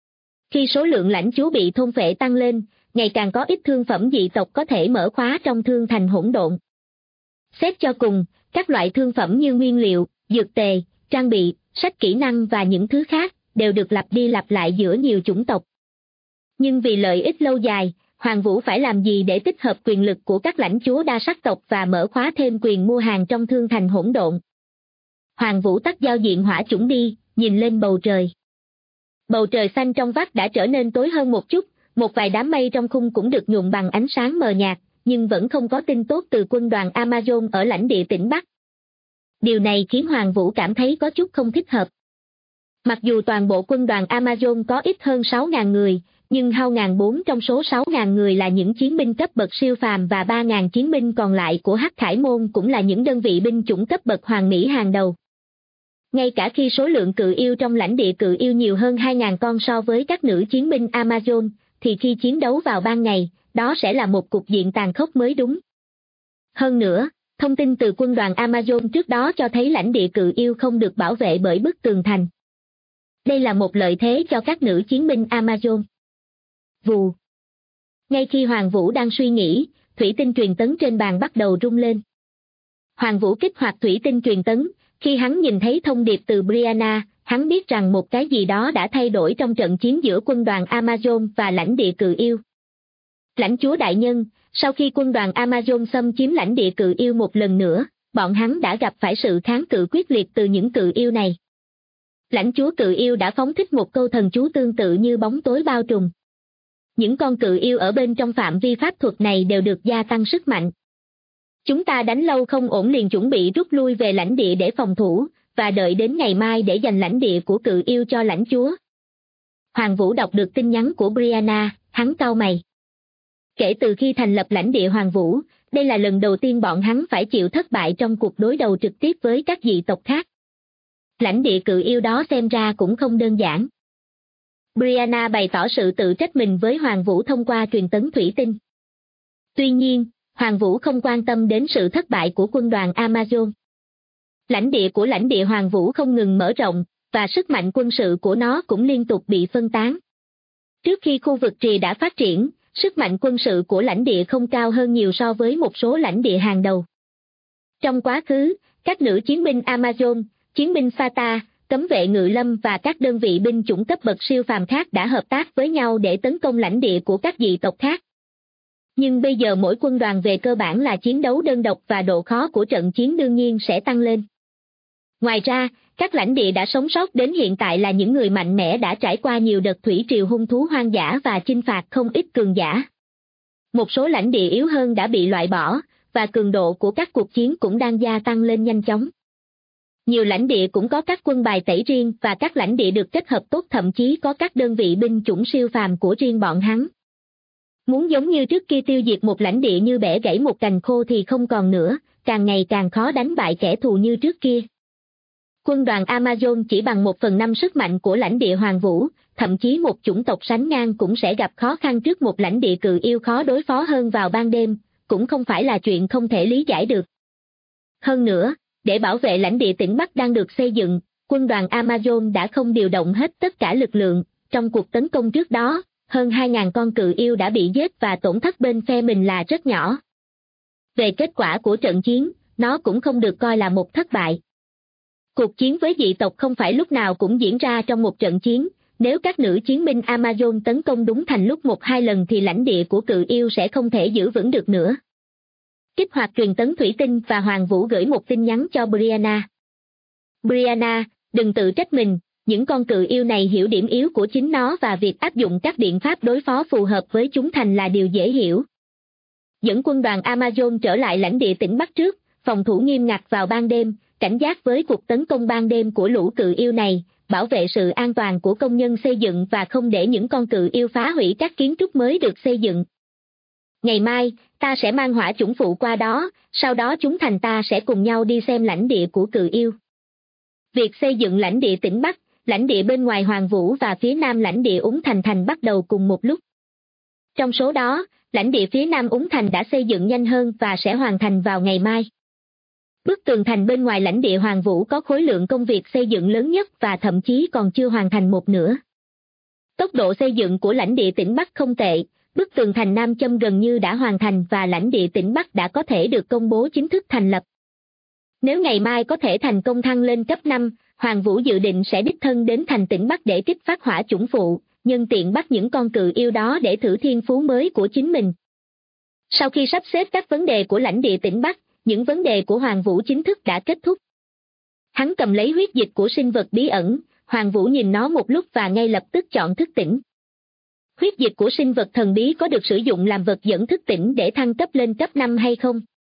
Khi số lượng lãnh chúa bị thôn vệ tăng lên, ngày càng có ít thương phẩm dị tộc có thể mở khóa trong thương thành hỗn độn. Xét cho cùng, các loại thương phẩm như nguyên liệu, dược tề, trang bị, sách kỹ năng và những thứ khác, đều được lặp đi lặp lại giữa nhiều chủng tộc. Nhưng vì lợi ích lâu dài, Hoàng Vũ phải làm gì để tích hợp quyền lực của các lãnh chúa đa sắc tộc và mở khóa thêm quyền mua hàng trong thương thành hỗn độn? Hoàng Vũ tắt giao diện hỏa chủng đi, nhìn lên bầu trời. Bầu trời xanh trong vắt đã trở nên tối hơn một chút, một vài đám mây trong khung cũng được nhuộm bằng ánh sáng mờ nhạt, nhưng vẫn không có tin tốt từ quân đoàn Amazon ở lãnh địa tỉnh Bắc. Điều này khiến Hoàng Vũ cảm thấy có chút không thích hợp. Mặc dù toàn bộ quân đoàn Amazon có ít hơn 6.000 người, nhưng hao 1.400 trong số 6.000 người là những chiến binh cấp bậc siêu phàm và 3.000 chiến binh còn lại của Hắc Khải Môn cũng là những đơn vị binh chủng cấp bậc hoàng mỹ hàng đầu. Ngay cả khi số lượng cự yêu trong lãnh địa cự yêu nhiều hơn 2.000 con so với các nữ chiến binh Amazon, thì khi chiến đấu vào ban ngày, đó sẽ là một cục diện tàn khốc mới đúng. Hơn nữa, thông tin từ quân đoàn Amazon trước đó cho thấy lãnh địa cự yêu không được bảo vệ bởi bức tường thành. Đây là một lợi thế cho các nữ chiến binh Amazon. Vù. Ngay khi Hoàng Vũ đang suy nghĩ, thủy tinh truyền tấn trên bàn bắt đầu rung lên. Hoàng Vũ kích hoạt thủy tinh truyền tấn, khi hắn nhìn thấy thông điệp từ Brianna, hắn biết rằng một cái gì đó đã thay đổi trong trận chiến giữa quân đoàn Amazon và lãnh địa cự yêu. Lãnh chúa đại nhân, sau khi quân đoàn Amazon xâm chiếm lãnh địa cự yêu một lần nữa, bọn hắn đã gặp phải sự kháng cự quyết liệt từ những cự yêu này. Lãnh chúa cự yêu đã phóng thích một câu thần chú tương tự như bóng tối bao trùm. Những con cự yêu ở bên trong phạm vi pháp thuật này đều được gia tăng sức mạnh. Chúng ta đánh lâu không ổn liền chuẩn bị rút lui về lãnh địa để phòng thủ, và đợi đến ngày mai để giành lãnh địa của cự yêu cho lãnh chúa. Hoàng Vũ đọc được tin nhắn của Brianna, hắn cau mày. Kể từ khi thành lập lãnh địa Hoàng Vũ, đây là lần đầu tiên bọn hắn phải chịu thất bại trong cuộc đối đầu trực tiếp với các dị tộc khác. Lãnh địa cự yêu đó xem ra cũng không đơn giản. Brianna bày tỏ sự tự trách mình với Hoàng Vũ thông qua truyền tấn thủy tinh. Tuy nhiên, Hoàng Vũ không quan tâm đến sự thất bại của quân đoàn Amazon. Lãnh địa Hoàng Vũ không ngừng mở rộng, và sức mạnh quân sự của nó cũng liên tục bị phân tán. Trước khi khu vực trì đã phát triển, sức mạnh quân sự của lãnh địa không cao hơn nhiều so với một số lãnh địa hàng đầu. Trong quá khứ, các nữ chiến binh Amazon, chiến binh Fata, cấm vệ ngự lâm và các đơn vị binh chủng cấp bậc siêu phàm khác đã hợp tác với nhau để tấn công lãnh địa của các dị tộc khác. Nhưng bây giờ mỗi quân đoàn về cơ bản là chiến đấu đơn độc và độ khó của trận chiến đương nhiên sẽ tăng lên. Ngoài ra, các lãnh địa đã sống sót đến hiện tại là những người mạnh mẽ đã trải qua nhiều đợt thủy triều hung thú hoang dã và chinh phạt không ít cường giả. Một số lãnh địa yếu hơn đã bị loại bỏ, và cường độ của các cuộc chiến cũng đang gia tăng lên nhanh chóng. Nhiều lãnh địa cũng có các quân bài tẩy riêng và các lãnh địa được kết hợp tốt thậm chí có các đơn vị binh chủng siêu phàm của riêng bọn hắn. Muốn giống như trước kia tiêu diệt một lãnh địa như bẻ gãy một cành khô thì không còn nữa, càng ngày càng khó đánh bại kẻ thù như trước kia. Quân đoàn Amazon chỉ bằng 1/5 sức mạnh của lãnh địa Hoàng Vũ, thậm chí một chủng tộc sánh ngang cũng sẽ gặp khó khăn trước một lãnh địa cự yêu khó đối phó hơn vào ban đêm, cũng không phải là chuyện không thể lý giải được. Hơn nữa, để bảo vệ lãnh địa tỉnh Bắc đang được xây dựng, quân đoàn Amazon đã không điều động hết tất cả lực lượng, trong cuộc tấn công trước đó, hơn 2.000 con cự yêu đã bị giết và tổn thất bên phe mình là rất nhỏ. Về kết quả của trận chiến, nó cũng không được coi là một thất bại. Cuộc chiến với dị tộc không phải lúc nào cũng diễn ra trong một trận chiến, nếu các nữ chiến binh Amazon tấn công đúng thành lúc 1-2 lần thì lãnh địa của cự yêu sẽ không thể giữ vững được nữa. Kích hoạt truyền tấn thủy tinh và Hoàng Vũ gửi một tin nhắn cho Brianna. Brianna, đừng tự trách mình, những con cự yêu này hiểu điểm yếu của chính nó và việc áp dụng các biện pháp đối phó phù hợp với chúng thành là điều dễ hiểu. Dẫn quân đoàn Amazon trở lại lãnh địa tỉnh Bắc trước, phòng thủ nghiêm ngặt vào ban đêm, cảnh giác với cuộc tấn công ban đêm của lũ cự yêu này, bảo vệ sự an toàn của công nhân xây dựng và không để những con cự yêu phá hủy các kiến trúc mới được xây dựng. Ngày mai, ta sẽ mang hỏa chủng phụ qua đó, sau đó chúng thành ta sẽ cùng nhau đi xem lãnh địa của cự yêu. Việc xây dựng lãnh địa tỉnh Bắc, lãnh địa bên ngoài Hoàng Vũ và phía nam lãnh địa Úng Thành bắt đầu cùng một lúc. Trong số đó, lãnh địa phía nam Úng Thành đã xây dựng nhanh hơn và sẽ hoàn thành vào ngày mai. Bức tường thành bên ngoài lãnh địa Hoàng Vũ có khối lượng công việc xây dựng lớn nhất và thậm chí còn chưa hoàn thành một nửa. Tốc độ xây dựng của lãnh địa tỉnh Bắc không tệ, bức tường thành Nam Châm gần như đã hoàn thành và lãnh địa tỉnh Bắc đã có thể được công bố chính thức thành lập. Nếu ngày mai có thể thành công thăng lên cấp 5, Hoàng Vũ dự định sẽ đích thân đến thành tỉnh Bắc để kích phát hỏa chủng phụ, nhân tiện bắt những con cự yêu đó để thử thiên phú mới của chính mình. Sau khi sắp xếp các vấn đề của lãnh địa tỉnh Bắc, những vấn đề của Hoàng Vũ chính thức đã kết thúc. Hắn cầm lấy huyết dịch của sinh vật bí ẩn, Hoàng Vũ nhìn nó một lúc và ngay lập tức chọn thức tỉnh. Huyết dịch của sinh vật thần bí có được sử dụng làm vật dẫn thức tỉnh để thăng cấp lên cấp 5 hay không?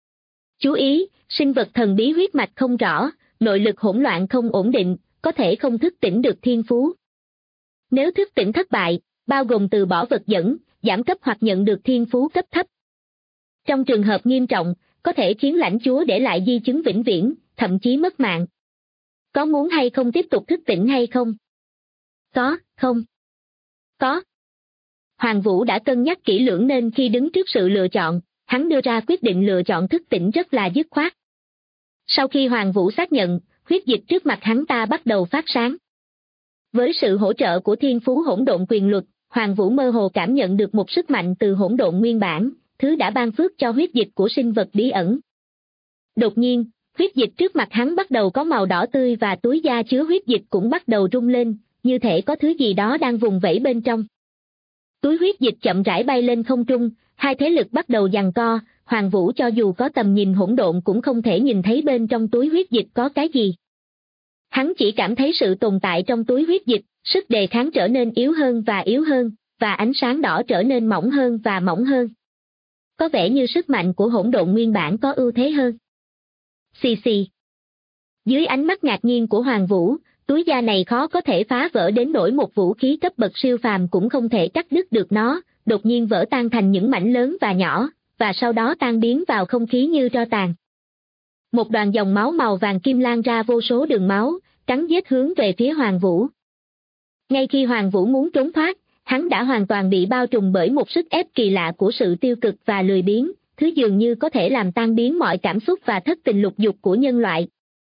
Chú ý, sinh vật thần bí huyết mạch không rõ, nội lực hỗn loạn không ổn định, có thể không thức tỉnh được thiên phú. Nếu thức tỉnh thất bại, bao gồm từ bỏ vật dẫn, giảm cấp hoặc nhận được thiên phú cấp thấp. Trong trường hợp nghiêm trọng, có thể khiến lãnh chúa để lại di chứng vĩnh viễn, thậm chí mất mạng. Có muốn hay không tiếp tục thức tỉnh hay không? Có, không? Có. Hoàng Vũ đã cân nhắc kỹ lưỡng nên khi đứng trước sự lựa chọn, hắn đưa ra quyết định lựa chọn thức tỉnh rất là dứt khoát. Sau khi Hoàng Vũ xác nhận, huyết dịch trước mặt hắn ta bắt đầu phát sáng. Với sự hỗ trợ của thiên phú hỗn độn quyền luật, Hoàng Vũ mơ hồ cảm nhận được một sức mạnh từ hỗn độn nguyên bản, thứ đã ban phước cho huyết dịch của sinh vật bí ẩn. Đột nhiên, huyết dịch trước mặt hắn bắt đầu có màu đỏ tươi và túi da chứa huyết dịch cũng bắt đầu rung lên, như thể có thứ gì đó đang vùng vẫy bên trong. Túi huyết dịch chậm rãi bay lên không trung, hai thế lực bắt đầu giằng co, Hoàng Vũ cho dù có tầm nhìn hỗn độn cũng không thể nhìn thấy bên trong túi huyết dịch có cái gì. Hắn chỉ cảm thấy sự tồn tại trong túi huyết dịch, sức đề kháng trở nên yếu hơn, và ánh sáng đỏ trở nên mỏng hơn và mỏng hơn. Có vẻ như sức mạnh của hỗn độn nguyên bản có ưu thế hơn. Xì xì. Dưới ánh mắt ngạc nhiên của Hoàng Vũ, túi da này khó có thể phá vỡ đến nỗi một vũ khí cấp bậc siêu phàm cũng không thể cắt đứt được nó, đột nhiên vỡ tan thành những mảnh lớn và nhỏ, và sau đó tan biến vào không khí như tro tàn. Một đoàn dòng máu màu vàng kim lan ra vô số đường máu, cắn giết hướng về phía Hoàng Vũ. Ngay khi Hoàng Vũ muốn trốn thoát, hắn đã hoàn toàn bị bao trùm bởi một sức ép kỳ lạ của sự tiêu cực và lười biếng, thứ dường như có thể làm tan biến mọi cảm xúc và thất tình lục dục của nhân loại.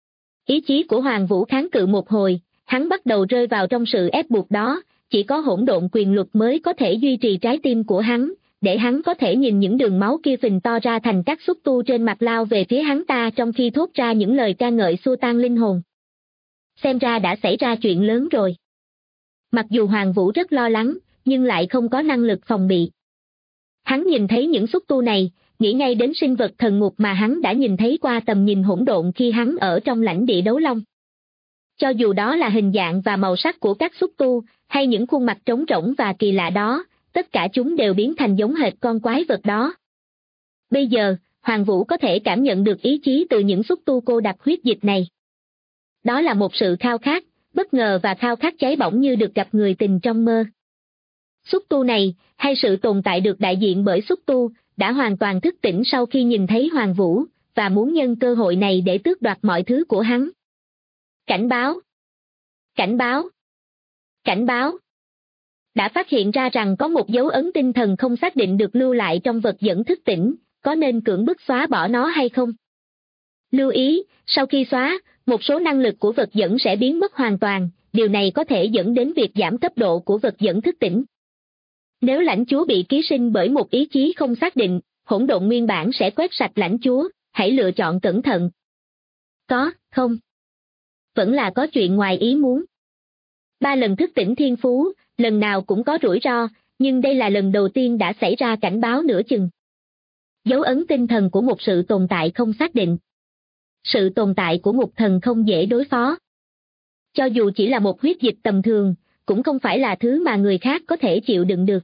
Ý chí của Hoàng Vũ kháng cự một hồi, hắn bắt đầu rơi vào trong sự ép buộc đó, chỉ có hỗn độn quyền luật mới có thể duy trì trái tim của hắn, để hắn có thể nhìn những đường máu kia phình to ra thành các xúc tu trên mặt lao về phía hắn ta trong khi thốt ra những lời ca ngợi xua tan linh hồn. Xem ra đã xảy ra chuyện lớn rồi. Mặc dù Hoàng Vũ rất lo lắng, nhưng lại không có năng lực phòng bị. Hắn nhìn thấy những xúc tu này, nghĩ ngay đến sinh vật thần ngục mà hắn đã nhìn thấy qua tầm nhìn hỗn độn khi hắn ở trong lãnh địa đấu long. Cho dù đó là hình dạng và màu sắc của các xúc tu, hay những khuôn mặt trống rỗng và kỳ lạ đó, tất cả chúng đều biến thành giống hệt con quái vật đó. Bây giờ, Hoàng Vũ có thể cảm nhận được ý chí từ những xúc tu cô đặc huyết dịch này. Đó là một sự khao khát, bất ngờ và khao khát cháy bỏng như được gặp người tình trong mơ. Xúc tu này, hay sự tồn tại được đại diện bởi xúc tu, đã hoàn toàn thức tỉnh sau khi nhìn thấy Hoàng Vũ, và muốn nhân cơ hội này để tước đoạt mọi thứ của hắn. Cảnh báo! Cảnh báo! Cảnh báo! Đã phát hiện ra rằng có một dấu ấn tinh thần không xác định được lưu lại trong vật dẫn thức tỉnh, có nên cưỡng bức xóa bỏ nó hay không? Lưu ý, sau khi xóa, một số năng lực của vật dẫn sẽ biến mất hoàn toàn, điều này có thể dẫn đến việc giảm cấp độ của vật dẫn thức tỉnh. Nếu lãnh chúa bị ký sinh bởi một ý chí không xác định, hỗn độn nguyên bản sẽ quét sạch lãnh chúa, hãy lựa chọn cẩn thận. Có, không? Vẫn là có chuyện ngoài ý muốn. 3 lần thức tỉnh thiên phú, lần nào cũng có rủi ro, nhưng đây là lần đầu tiên đã xảy ra cảnh báo nửa chừng. Dấu ấn tinh thần của một sự tồn tại không xác định. Sự tồn tại của một thần không dễ đối phó. cho dù chỉ là một huyết dịch tầm thường, cũng không phải là thứ mà người khác có thể chịu đựng được.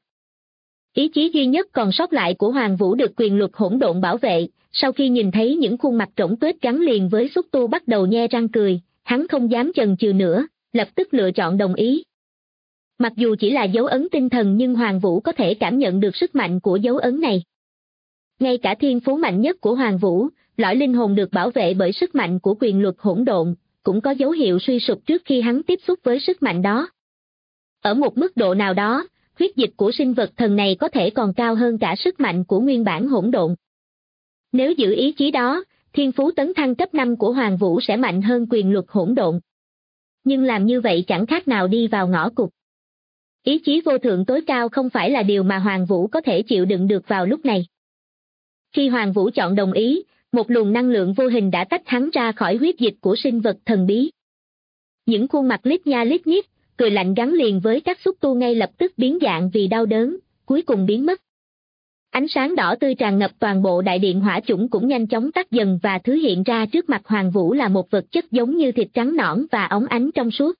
Ý chí duy nhất còn sót lại của Hoàng Vũ được quyền luật hỗn độn bảo vệ, sau khi nhìn thấy những khuôn mặt trỗng tuếch gắn liền với xúc tu bắt đầu nhe răng cười, hắn không dám chần chừ nữa, lập tức lựa chọn đồng ý. Mặc dù chỉ là dấu ấn tinh thần nhưng Hoàng Vũ có thể cảm nhận được sức mạnh của dấu ấn này. Ngay cả thiên phú mạnh nhất của Hoàng Vũ, lõi linh hồn được bảo vệ bởi sức mạnh của quyền luật hỗn độn, cũng có dấu hiệu suy sụp trước khi hắn tiếp xúc với sức mạnh đó. Ở một mức độ nào đó, huyết dịch của sinh vật thần này có thể còn cao hơn cả sức mạnh của nguyên bản hỗn độn. Nếu giữ ý chí đó, thiên phú tấn thăng cấp 5 của Hoàng Vũ sẽ mạnh hơn quyền luật hỗn độn. Nhưng làm như vậy chẳng khác nào đi vào ngõ cụt. Ý chí vô thượng tối cao không phải là điều mà Hoàng Vũ có thể chịu đựng được vào lúc này. Khi Hoàng Vũ chọn đồng ý, một luồng năng lượng vô hình đã tách hắn ra khỏi huyết dịch của sinh vật thần bí. Những khuôn mặt lít nha lít nhít, cười lạnh gắn liền với các xúc tu ngay lập tức biến dạng vì đau đớn, cuối cùng biến mất. Ánh sáng đỏ tươi tràn ngập toàn bộ đại điện hỏa chủng cũng nhanh chóng tắt dần và thứ hiện ra trước mặt Hoàng Vũ là một vật chất giống như thịt trắng nõn và óng ánh trong suốt.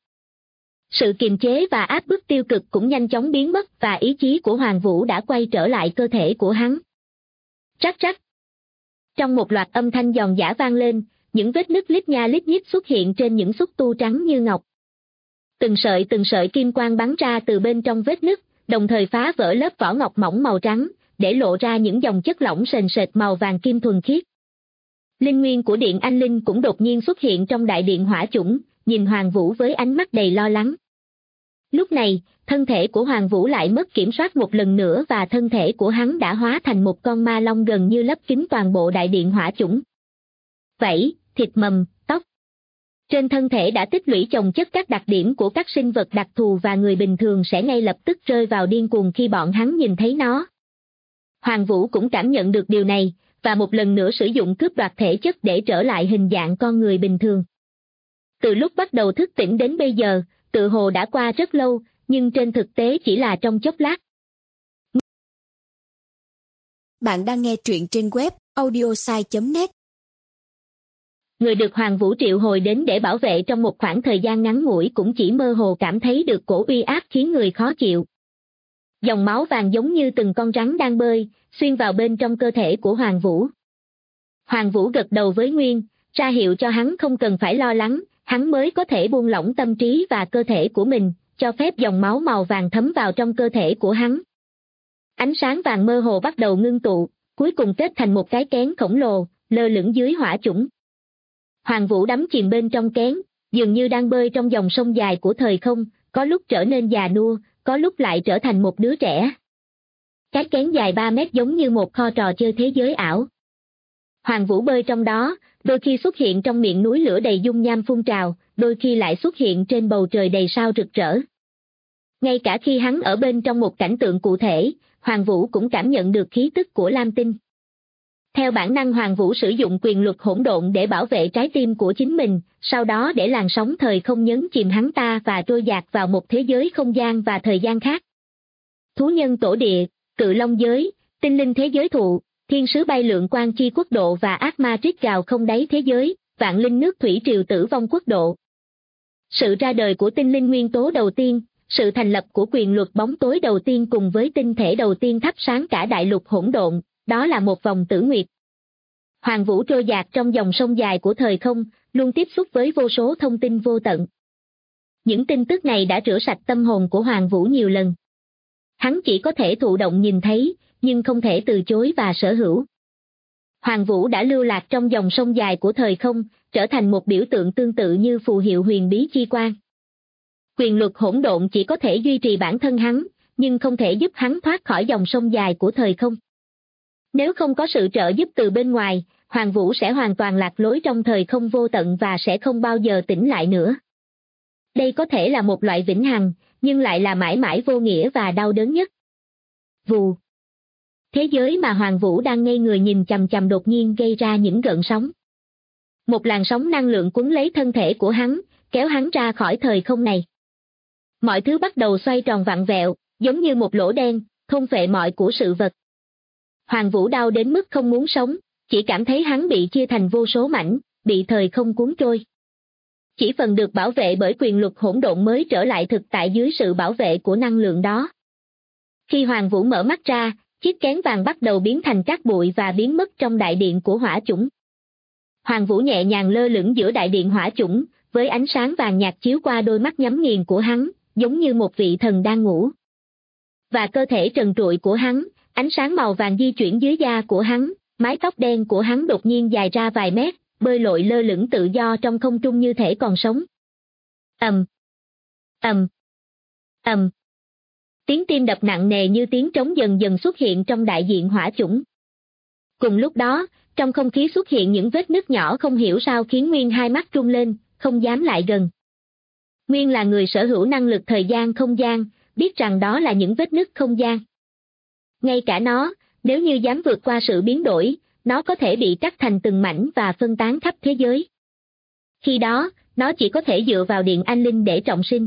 Sự kiềm chế và áp bức tiêu cực cũng nhanh chóng biến mất và ý chí của Hoàng Vũ đã quay trở lại cơ thể của hắn. Rắc rắc. Trong một loạt âm thanh giòn giã vang lên, những vết nứt lít nha lít nhít xuất hiện trên những xúc tu trắng như ngọc. Từng sợi kim quang bắn ra từ bên trong vết nứt, đồng thời phá vỡ lớp vỏ ngọc mỏng màu trắng, để lộ ra những dòng chất lỏng sền sệt màu vàng kim thuần khiết. Linh nguyên của Điện Anh Linh cũng đột nhiên xuất hiện trong đại điện hỏa chủng, nhìn Hoàng Vũ với ánh mắt đầy lo lắng. Lúc này, thân thể của Hoàng Vũ lại mất kiểm soát một lần nữa và thân thể của hắn đã hóa thành một con ma long gần như lấp kín toàn bộ đại điện hỏa chủng. Vảy, thịt mầm, tóc. Trên thân thể đã tích lũy chồng chất các đặc điểm của các sinh vật đặc thù và người bình thường sẽ ngay lập tức rơi vào điên cuồng khi bọn hắn nhìn thấy nó. Hoàng Vũ cũng cảm nhận được điều này, và một lần nữa sử dụng cướp đoạt thể chất để trở lại hình dạng con người bình thường. Từ lúc bắt đầu thức tỉnh đến bây giờ, tự hồ đã qua rất lâu, nhưng trên thực tế chỉ là trong chốc lát. Bạn đang nghe truyện trên web audiosai.net. Người được Hoàng Vũ triệu hồi đến để bảo vệ trong một khoảng thời gian ngắn ngủi cũng chỉ mơ hồ cảm thấy được cổ uy áp khiến người khó chịu. Dòng máu vàng giống như từng con rắn đang bơi, xuyên vào bên trong cơ thể của Hoàng Vũ. Hoàng Vũ gật đầu với Nguyên, ra hiệu cho hắn không cần phải lo lắng, hắn mới có thể buông lỏng tâm trí và cơ thể của mình, cho phép dòng máu màu vàng thấm vào trong cơ thể của hắn. Ánh sáng vàng mơ hồ bắt đầu ngưng tụ, cuối cùng kết thành một cái kén khổng lồ, lơ lửng dưới hỏa chủng. Hoàng Vũ đắm chìm bên trong kén, dường như đang bơi trong dòng sông dài của thời không, có lúc trở nên già nua, có lúc lại trở thành một đứa trẻ. Cái kén dài 3 mét giống như một kho trò chơi thế giới ảo. Hoàng Vũ bơi trong đó, đôi khi xuất hiện trong miệng núi lửa đầy dung nham phun trào, đôi khi lại xuất hiện trên bầu trời đầy sao rực rỡ. Ngay cả khi hắn ở bên trong một cảnh tượng cụ thể, Hoàng Vũ cũng cảm nhận được khí tức của Lam Tinh. Theo bản năng Hoàng Vũ sử dụng quyền luật hỗn độn để bảo vệ trái tim của chính mình, sau đó để làn sóng thời không nhấn chìm hắn ta và trôi dạt vào một thế giới không gian và thời gian khác. Thú nhân tổ địa, cự long giới, tinh linh thế giới thụ, thiên sứ bay lượn quan chi quốc độ và ác ma trích gào không đáy thế giới, vạn linh nước thủy triều tử vong quốc độ. Sự ra đời của tinh linh nguyên tố đầu tiên, sự thành lập của quyền luật bóng tối đầu tiên cùng với tinh thể đầu tiên thắp sáng cả đại lục hỗn độn, đó là một vòng tử nguyệt. Hoàng Vũ trôi dạt trong dòng sông dài của thời không, luôn tiếp xúc với vô số thông tin vô tận. Những tin tức này đã rửa sạch tâm hồn của Hoàng Vũ nhiều lần. Hắn chỉ có thể thụ động nhìn thấy, nhưng không thể từ chối và sở hữu. Hoàng Vũ đã lưu lạc trong dòng sông dài của thời không, trở thành một biểu tượng tương tự như phù hiệu huyền bí chi quan. Quyền luật hỗn độn chỉ có thể duy trì bản thân hắn, nhưng không thể giúp hắn thoát khỏi dòng sông dài của thời không. Nếu không có sự trợ giúp từ bên ngoài, Hoàng Vũ sẽ hoàn toàn lạc lối trong thời không vô tận và sẽ không bao giờ tỉnh lại nữa. Đây có thể là một loại vĩnh hằng, nhưng lại là mãi mãi vô nghĩa và đau đớn nhất. Vù. Thế giới mà Hoàng Vũ đang ngây người nhìn chằm chằm đột nhiên gây ra những gợn sóng. Một làn sóng năng lượng cuốn lấy thân thể của hắn, kéo hắn ra khỏi thời không này. Mọi thứ bắt đầu xoay tròn vặn vẹo, giống như một lỗ đen, thôn phệ mọi của sự vật. Hoàng Vũ đau đến mức không muốn sống, chỉ cảm thấy hắn bị chia thành vô số mảnh, bị thời không cuốn trôi. chỉ phần được bảo vệ bởi quyền luật hỗn độn mới trở lại thực tại dưới sự bảo vệ của năng lượng đó. Khi Hoàng Vũ mở mắt ra, chiếc kén vàng bắt đầu biến thành cát bụi và biến mất trong đại điện của hỏa chủng. Hoàng Vũ nhẹ nhàng lơ lửng giữa đại điện hỏa chủng, với ánh sáng vàng nhạt chiếu qua đôi mắt nhắm nghiền của hắn, giống như một vị thần đang ngủ. Và cơ thể trần trụi của hắn, ánh sáng màu vàng di chuyển dưới da của hắn, mái tóc đen của hắn đột nhiên dài ra vài mét, bơi lội lơ lửng tự do trong không trung như thể còn sống. Ầm, ầm, ầm. Tiếng tim đập nặng nề như tiếng trống dần dần xuất hiện trong đại diện hỏa chủng. Cùng lúc đó, trong không khí xuất hiện những vết nứt nhỏ không hiểu sao khiến Nguyên hai mắt rung lên, không dám lại gần. Nguyên là người sở hữu năng lực thời gian không gian, biết rằng đó là những vết nứt không gian. Ngay cả nó, nếu như dám vượt qua sự biến đổi, nó có thể bị cắt thành từng mảnh và phân tán khắp thế giới. Khi đó, nó chỉ có thể dựa vào điện anh linh để trọng sinh.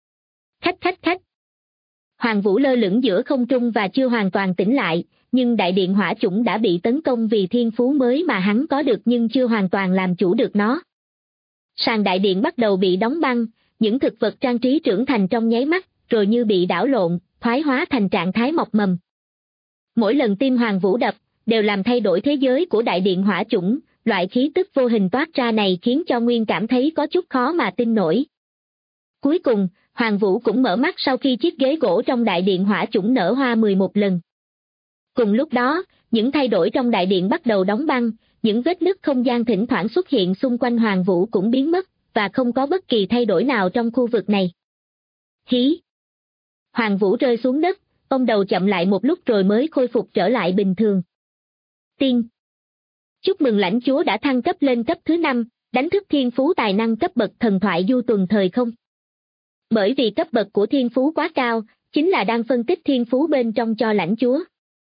Khách. Hoàng Vũ lơ lửng giữa không trung và chưa hoàn toàn tỉnh lại, nhưng đại điện hỏa chủng đã bị tấn công vì thiên phú mới mà hắn có được nhưng chưa hoàn toàn làm chủ được nó. Sàn đại điện bắt đầu bị đóng băng, những thực vật trang trí trưởng thành trong nháy mắt, rồi như bị đảo lộn, thoái hóa thành trạng thái mọc mầm. Mỗi lần tim Hoàng Vũ đập, đều làm thay đổi thế giới của đại điện hỏa chủng, loại khí tức vô hình toát ra này khiến cho Nguyên cảm thấy có chút khó mà tin nổi. Cuối cùng, Hoàng Vũ cũng mở mắt sau khi chiếc ghế gỗ trong đại điện hỏa chủng nở hoa 11 lần. Cùng lúc đó, những thay đổi trong đại điện bắt đầu đóng băng, những vết nứt không gian thỉnh thoảng xuất hiện xung quanh Hoàng Vũ cũng biến mất, và không có bất kỳ thay đổi nào trong khu vực này. Hí! Hoàng Vũ rơi xuống đất, ông đầu chậm lại một lúc rồi mới khôi phục trở lại bình thường. Tiên! Chúc mừng lãnh chúa đã thăng cấp lên cấp thứ 5, đánh thức thiên phú tài năng cấp bậc thần thoại du tuần thời không. Bởi vì cấp bậc của thiên phú quá cao, chính là đang phân tích thiên phú bên trong cho lãnh chúa.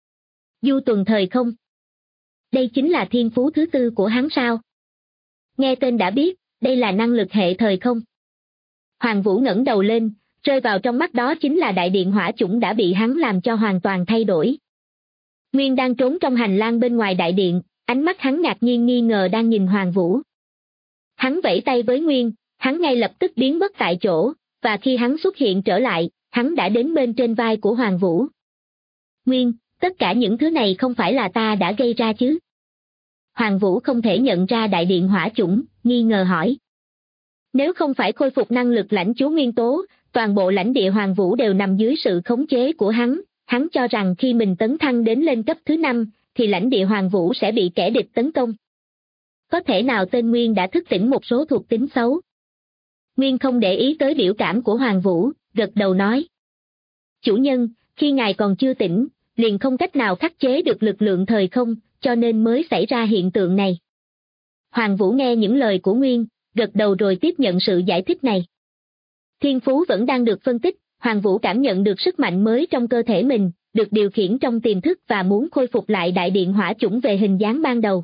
Du tuần thời không. Đây chính là thiên phú thứ 4 của hắn sao? Nghe tên đã biết, đây là năng lực hệ thời không. Hoàng Vũ ngẩng đầu lên, rơi vào trong mắt đó chính là đại điện hỏa chủng đã bị hắn làm cho hoàn toàn thay đổi. Nguyên đang trốn trong hành lang bên ngoài đại điện, ánh mắt hắn ngạc nhiên nghi ngờ đang nhìn Hoàng Vũ. Hắn vẫy tay với Nguyên, hắn ngay lập tức biến mất tại chỗ, và khi hắn xuất hiện trở lại, hắn đã đến bên trên vai của Hoàng Vũ. Nguyên, tất cả những thứ này không phải là ta đã gây ra chứ? Hoàng Vũ không thể nhận ra đại điện hỏa chủng, nghi ngờ hỏi. Nếu không phải khôi phục năng lực lãnh chúa nguyên tố, toàn bộ lãnh địa Hoàng Vũ đều nằm dưới sự khống chế của hắn cho rằng khi mình tấn thăng đến lên cấp thứ 5, thì lãnh địa Hoàng Vũ sẽ bị kẻ địch tấn công. Có thể nào tên Nguyên đã thức tỉnh một số thuộc tính xấu? Nguyên không để ý tới biểu cảm của Hoàng Vũ, gật đầu nói. Chủ nhân, khi ngài còn chưa tỉnh, liền không cách nào khắc chế được lực lượng thời không, cho nên mới xảy ra hiện tượng này. Hoàng Vũ nghe những lời của Nguyên, gật đầu rồi tiếp nhận sự giải thích này. Thiên phú vẫn đang được phân tích, Hoàng Vũ cảm nhận được sức mạnh mới trong cơ thể mình, được điều khiển trong tiềm thức và muốn khôi phục lại đại điện hỏa chủng về hình dáng ban đầu.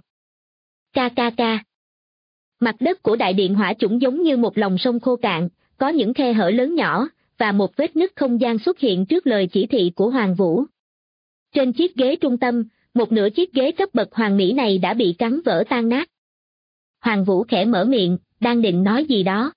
Ca. Mặt đất của đại điện hỏa chủng giống như một lòng sông khô cạn, có những khe hở lớn nhỏ, và một vết nứt không gian xuất hiện trước lời chỉ thị của Hoàng Vũ. Trên chiếc ghế trung tâm, một nửa chiếc ghế cấp bậc hoàng mỹ này đã bị cắn vỡ tan nát. Hoàng Vũ khẽ mở miệng, đang định nói gì đó.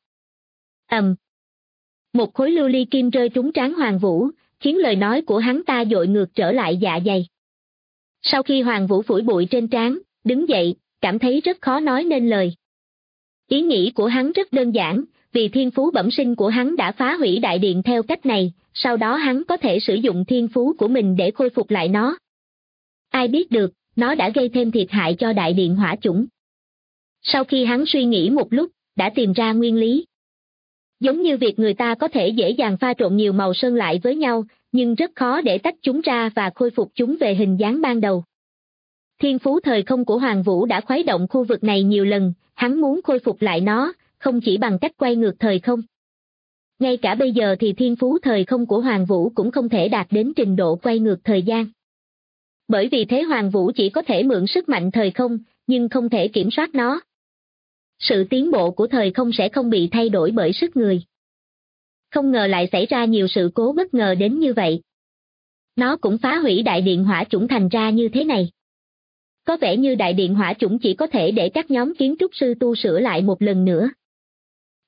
Một khối lưu ly kim rơi trúng trán Hoàng Vũ, khiến lời nói của hắn ta dội ngược trở lại dạ dày. Sau khi Hoàng Vũ phủi bụi trên trán, đứng dậy, cảm thấy rất khó nói nên lời. Ý nghĩ của hắn rất đơn giản, vì thiên phú bẩm sinh của hắn đã phá hủy đại điện theo cách này, sau đó hắn có thể sử dụng thiên phú của mình để khôi phục lại nó. Ai biết được, nó đã gây thêm thiệt hại cho đại điện hỏa chủng. Sau khi hắn suy nghĩ một lúc, đã tìm ra nguyên lý. Giống như việc người ta có thể dễ dàng pha trộn nhiều màu sơn lại với nhau, nhưng rất khó để tách chúng ra và khôi phục chúng về hình dáng ban đầu. Thiên phú thời không của Hoàng Vũ đã khuấy động khu vực này nhiều lần, hắn muốn khôi phục lại nó, không chỉ bằng cách quay ngược thời không. Ngay cả bây giờ thì thiên phú thời không của Hoàng Vũ cũng không thể đạt đến trình độ quay ngược thời gian. Bởi vì thế Hoàng Vũ chỉ có thể mượn sức mạnh thời không, nhưng không thể kiểm soát nó. Sự tiến bộ của thời không sẽ không bị thay đổi bởi sức người. Không ngờ lại xảy ra nhiều sự cố bất ngờ đến như vậy. Nó cũng phá hủy đại điện hỏa chủng thành ra như thế này. Có vẻ như đại điện hỏa chủng chỉ có thể để các nhóm kiến trúc sư tu sửa lại một lần nữa.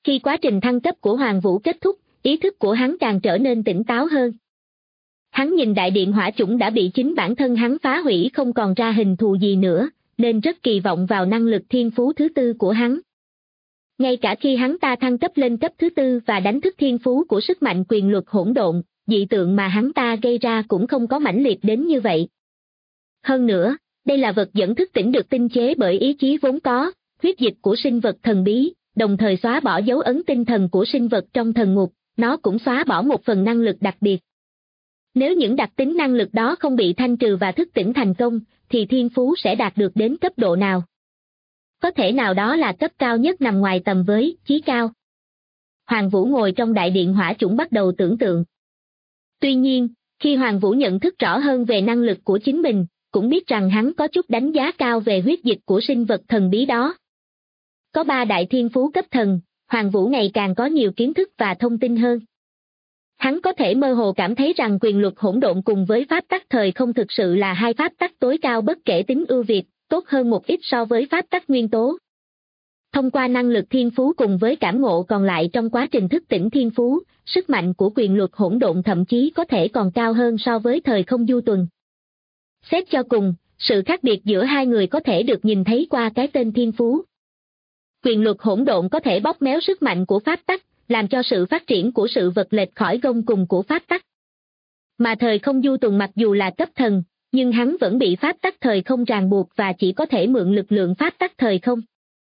Khi quá trình thăng cấp của Hoàng Vũ kết thúc, ý thức của hắn càng trở nên tỉnh táo hơn. Hắn nhìn đại điện hỏa chủng đã bị chính bản thân hắn phá hủy không còn ra hình thù gì nữa, nên rất kỳ vọng vào năng lực thiên phú thứ tư của hắn. Ngay cả khi hắn ta thăng cấp lên cấp thứ tư và đánh thức thiên phú của sức mạnh quyền luật hỗn độn, dị tượng mà hắn ta gây ra cũng không có mãnh liệt đến như vậy. Hơn nữa, đây là vật dẫn thức tỉnh được tinh chế bởi ý chí vốn có, huyết dịch của sinh vật thần bí, đồng thời xóa bỏ dấu ấn tinh thần của sinh vật trong thần ngục, nó cũng xóa bỏ một phần năng lực đặc biệt. Nếu những đặc tính năng lực đó không bị thanh trừ và thức tỉnh thành công, thì thiên phú sẽ đạt được đến cấp độ nào? Có thể nào đó là cấp cao nhất nằm ngoài tầm với chí cao. Hoàng Vũ ngồi trong đại điện hỏa chủng bắt đầu tưởng tượng. Tuy nhiên, khi Hoàng Vũ nhận thức rõ hơn về năng lực của chính mình, cũng biết rằng hắn có chút đánh giá cao về huyết dịch của sinh vật thần bí đó. Có 3 đại thiên phú cấp thần, Hoàng Vũ ngày càng có nhiều kiến thức và thông tin hơn. Hắn có thể mơ hồ cảm thấy rằng quyền luật hỗn độn cùng với pháp tắc thời không thực sự là hai pháp tắc tối cao bất kể tính ưu việt, tốt hơn một ít so với pháp tắc nguyên tố. Thông qua năng lực thiên phú cùng với cảm ngộ còn lại trong quá trình thức tỉnh thiên phú, sức mạnh của quyền luật hỗn độn thậm chí có thể còn cao hơn so với thời không du tuần. Xét cho cùng, sự khác biệt giữa hai người có thể được nhìn thấy qua cái tên thiên phú. Quyền luật hỗn độn có thể bóp méo sức mạnh của pháp tắc, làm cho sự phát triển của sự vật lệch khỏi gông cùng của pháp tắc. Mà thời không du tuần mặc dù là cấp thần, nhưng hắn vẫn bị pháp tắc thời không ràng buộc và chỉ có thể mượn lực lượng pháp tắc thời không.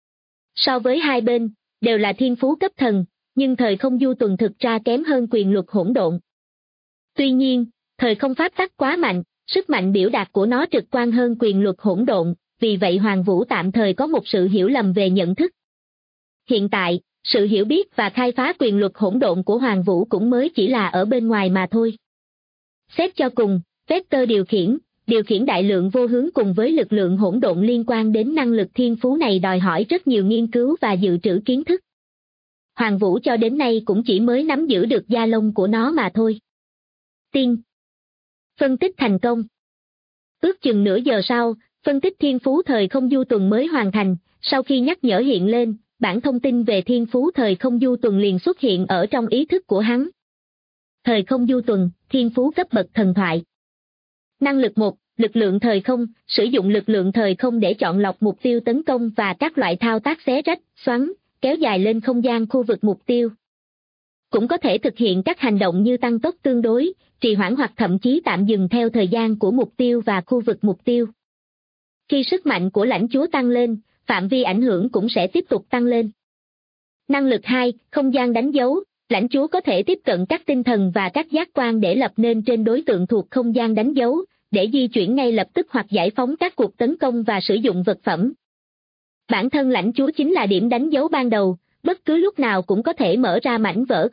So với hai bên, đều là thiên phú cấp thần, nhưng thời không du tuần thực ra kém hơn quyền luật hỗn độn. Tuy nhiên, thời không pháp tắc quá mạnh, sức mạnh biểu đạt của nó trực quan hơn quyền luật hỗn độn, vì vậy Hoàng Vũ tạm thời có một sự hiểu lầm về nhận thức. Hiện tại, sự hiểu biết và khai phá quyền luật hỗn độn của Hoàng Vũ cũng mới chỉ là ở bên ngoài mà thôi. Xét cho cùng, vector điều khiển đại lượng vô hướng cùng với lực lượng hỗn độn liên quan đến năng lực thiên phú này đòi hỏi rất nhiều nghiên cứu và dự trữ kiến thức. Hoàng Vũ cho đến nay cũng chỉ mới nắm giữ được da lông của nó mà thôi. Tiên. Phân tích thành công. Ước chừng nửa giờ sau, phân tích thiên phú thời không du tuần mới hoàn thành, sau khi nhắc nhở hiện lên, bản thông tin về thiên phú thời không du tuần liền xuất hiện ở trong ý thức của hắn. Thời không du tuần, thiên phú cấp bậc thần thoại. Năng lực 1, lực lượng thời không, sử dụng lực lượng thời không để chọn lọc mục tiêu tấn công và các loại thao tác xé rách, xoắn, kéo dài lên không gian khu vực mục tiêu. Cũng có thể thực hiện các hành động như tăng tốc tương đối, trì hoãn hoặc thậm chí tạm dừng theo thời gian của mục tiêu và khu vực mục tiêu. Khi sức mạnh của lãnh chúa tăng lên, phạm vi ảnh hưởng cũng sẽ tiếp tục tăng lên. Năng lực 2, không gian đánh dấu, lãnh chúa có thể tiếp cận các tinh thần và các giác quan để lập nên trên đối tượng thuộc không gian đánh dấu, để di chuyển ngay lập tức hoặc giải phóng các cuộc tấn công và sử dụng vật phẩm. Bản thân lãnh chúa chính là điểm đánh dấu ban đầu, bất cứ lúc nào cũng có thể mở ra mảnh vỡ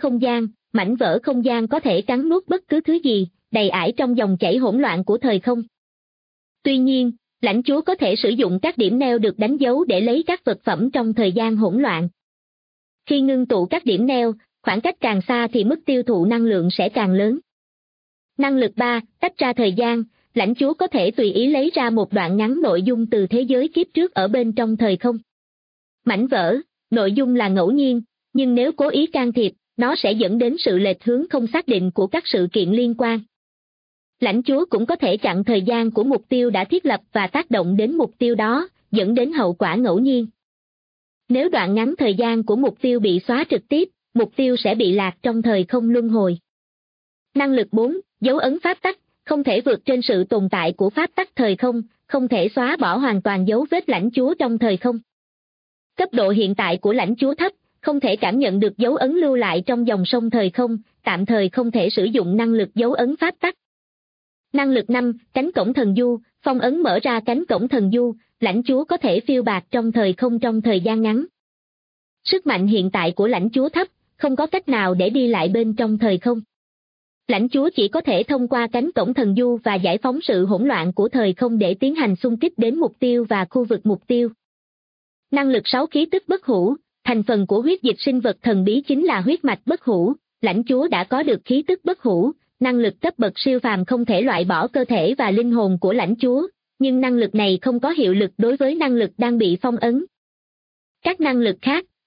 không gian có thể cắn nuốt bất cứ thứ gì, đầy ải trong dòng chảy hỗn loạn của thời không. Tuy nhiên, lãnh chúa có thể sử dụng các điểm neo được đánh dấu để lấy các vật phẩm trong thời gian hỗn loạn. Khi ngưng tụ các điểm neo, khoảng cách càng xa thì mức tiêu thụ năng lượng sẽ càng lớn. Năng lực 3, tách ra thời gian, lãnh chúa có thể tùy ý lấy ra một đoạn ngắn nội dung từ thế giới kiếp trước ở bên trong thời không. Mảnh vỡ, nội dung là ngẫu nhiên, nhưng nếu cố ý can thiệp, nó sẽ dẫn đến sự lệch hướng không xác định của các sự kiện liên quan. Lãnh chúa cũng có thể chặn thời gian của mục tiêu đã thiết lập và tác động đến mục tiêu đó, dẫn đến hậu quả ngẫu nhiên. Nếu đoạn ngắn thời gian của mục tiêu bị xóa trực tiếp, mục tiêu sẽ bị lạc trong thời không luân hồi. Năng lực 4, dấu ấn pháp tắc, không thể vượt trên sự tồn tại của pháp tắc thời không, không thể xóa bỏ hoàn toàn dấu vết lãnh chúa trong thời không. Cấp độ hiện tại của lãnh chúa thấp, không thể cảm nhận được dấu ấn lưu lại trong dòng sông thời không, tạm thời không thể sử dụng năng lực dấu ấn pháp tắc. Năng lực 5, cánh cổng thần du, phong ấn mở ra cánh cổng thần du, lãnh chúa có thể phiêu bạt trong thời không trong thời gian ngắn. Sức mạnh hiện tại của lãnh chúa thấp, không có cách nào để đi lại bên trong thời không. Lãnh chúa chỉ có thể thông qua cánh cổng thần du và giải phóng sự hỗn loạn của thời không để tiến hành xung kích đến mục tiêu và khu vực mục tiêu. Năng lực 6, khí tức bất hủ, thành phần của huyết dịch sinh vật thần bí chính là huyết mạch bất hủ, lãnh chúa đã có được khí tức bất hủ, năng lực cấp bậc siêu phàm không thể loại bỏ cơ thể và linh hồn của lãnh chúa, nhưng năng lực này không có hiệu lực đối với năng lực đang bị phong ấn. Các năng lực khác,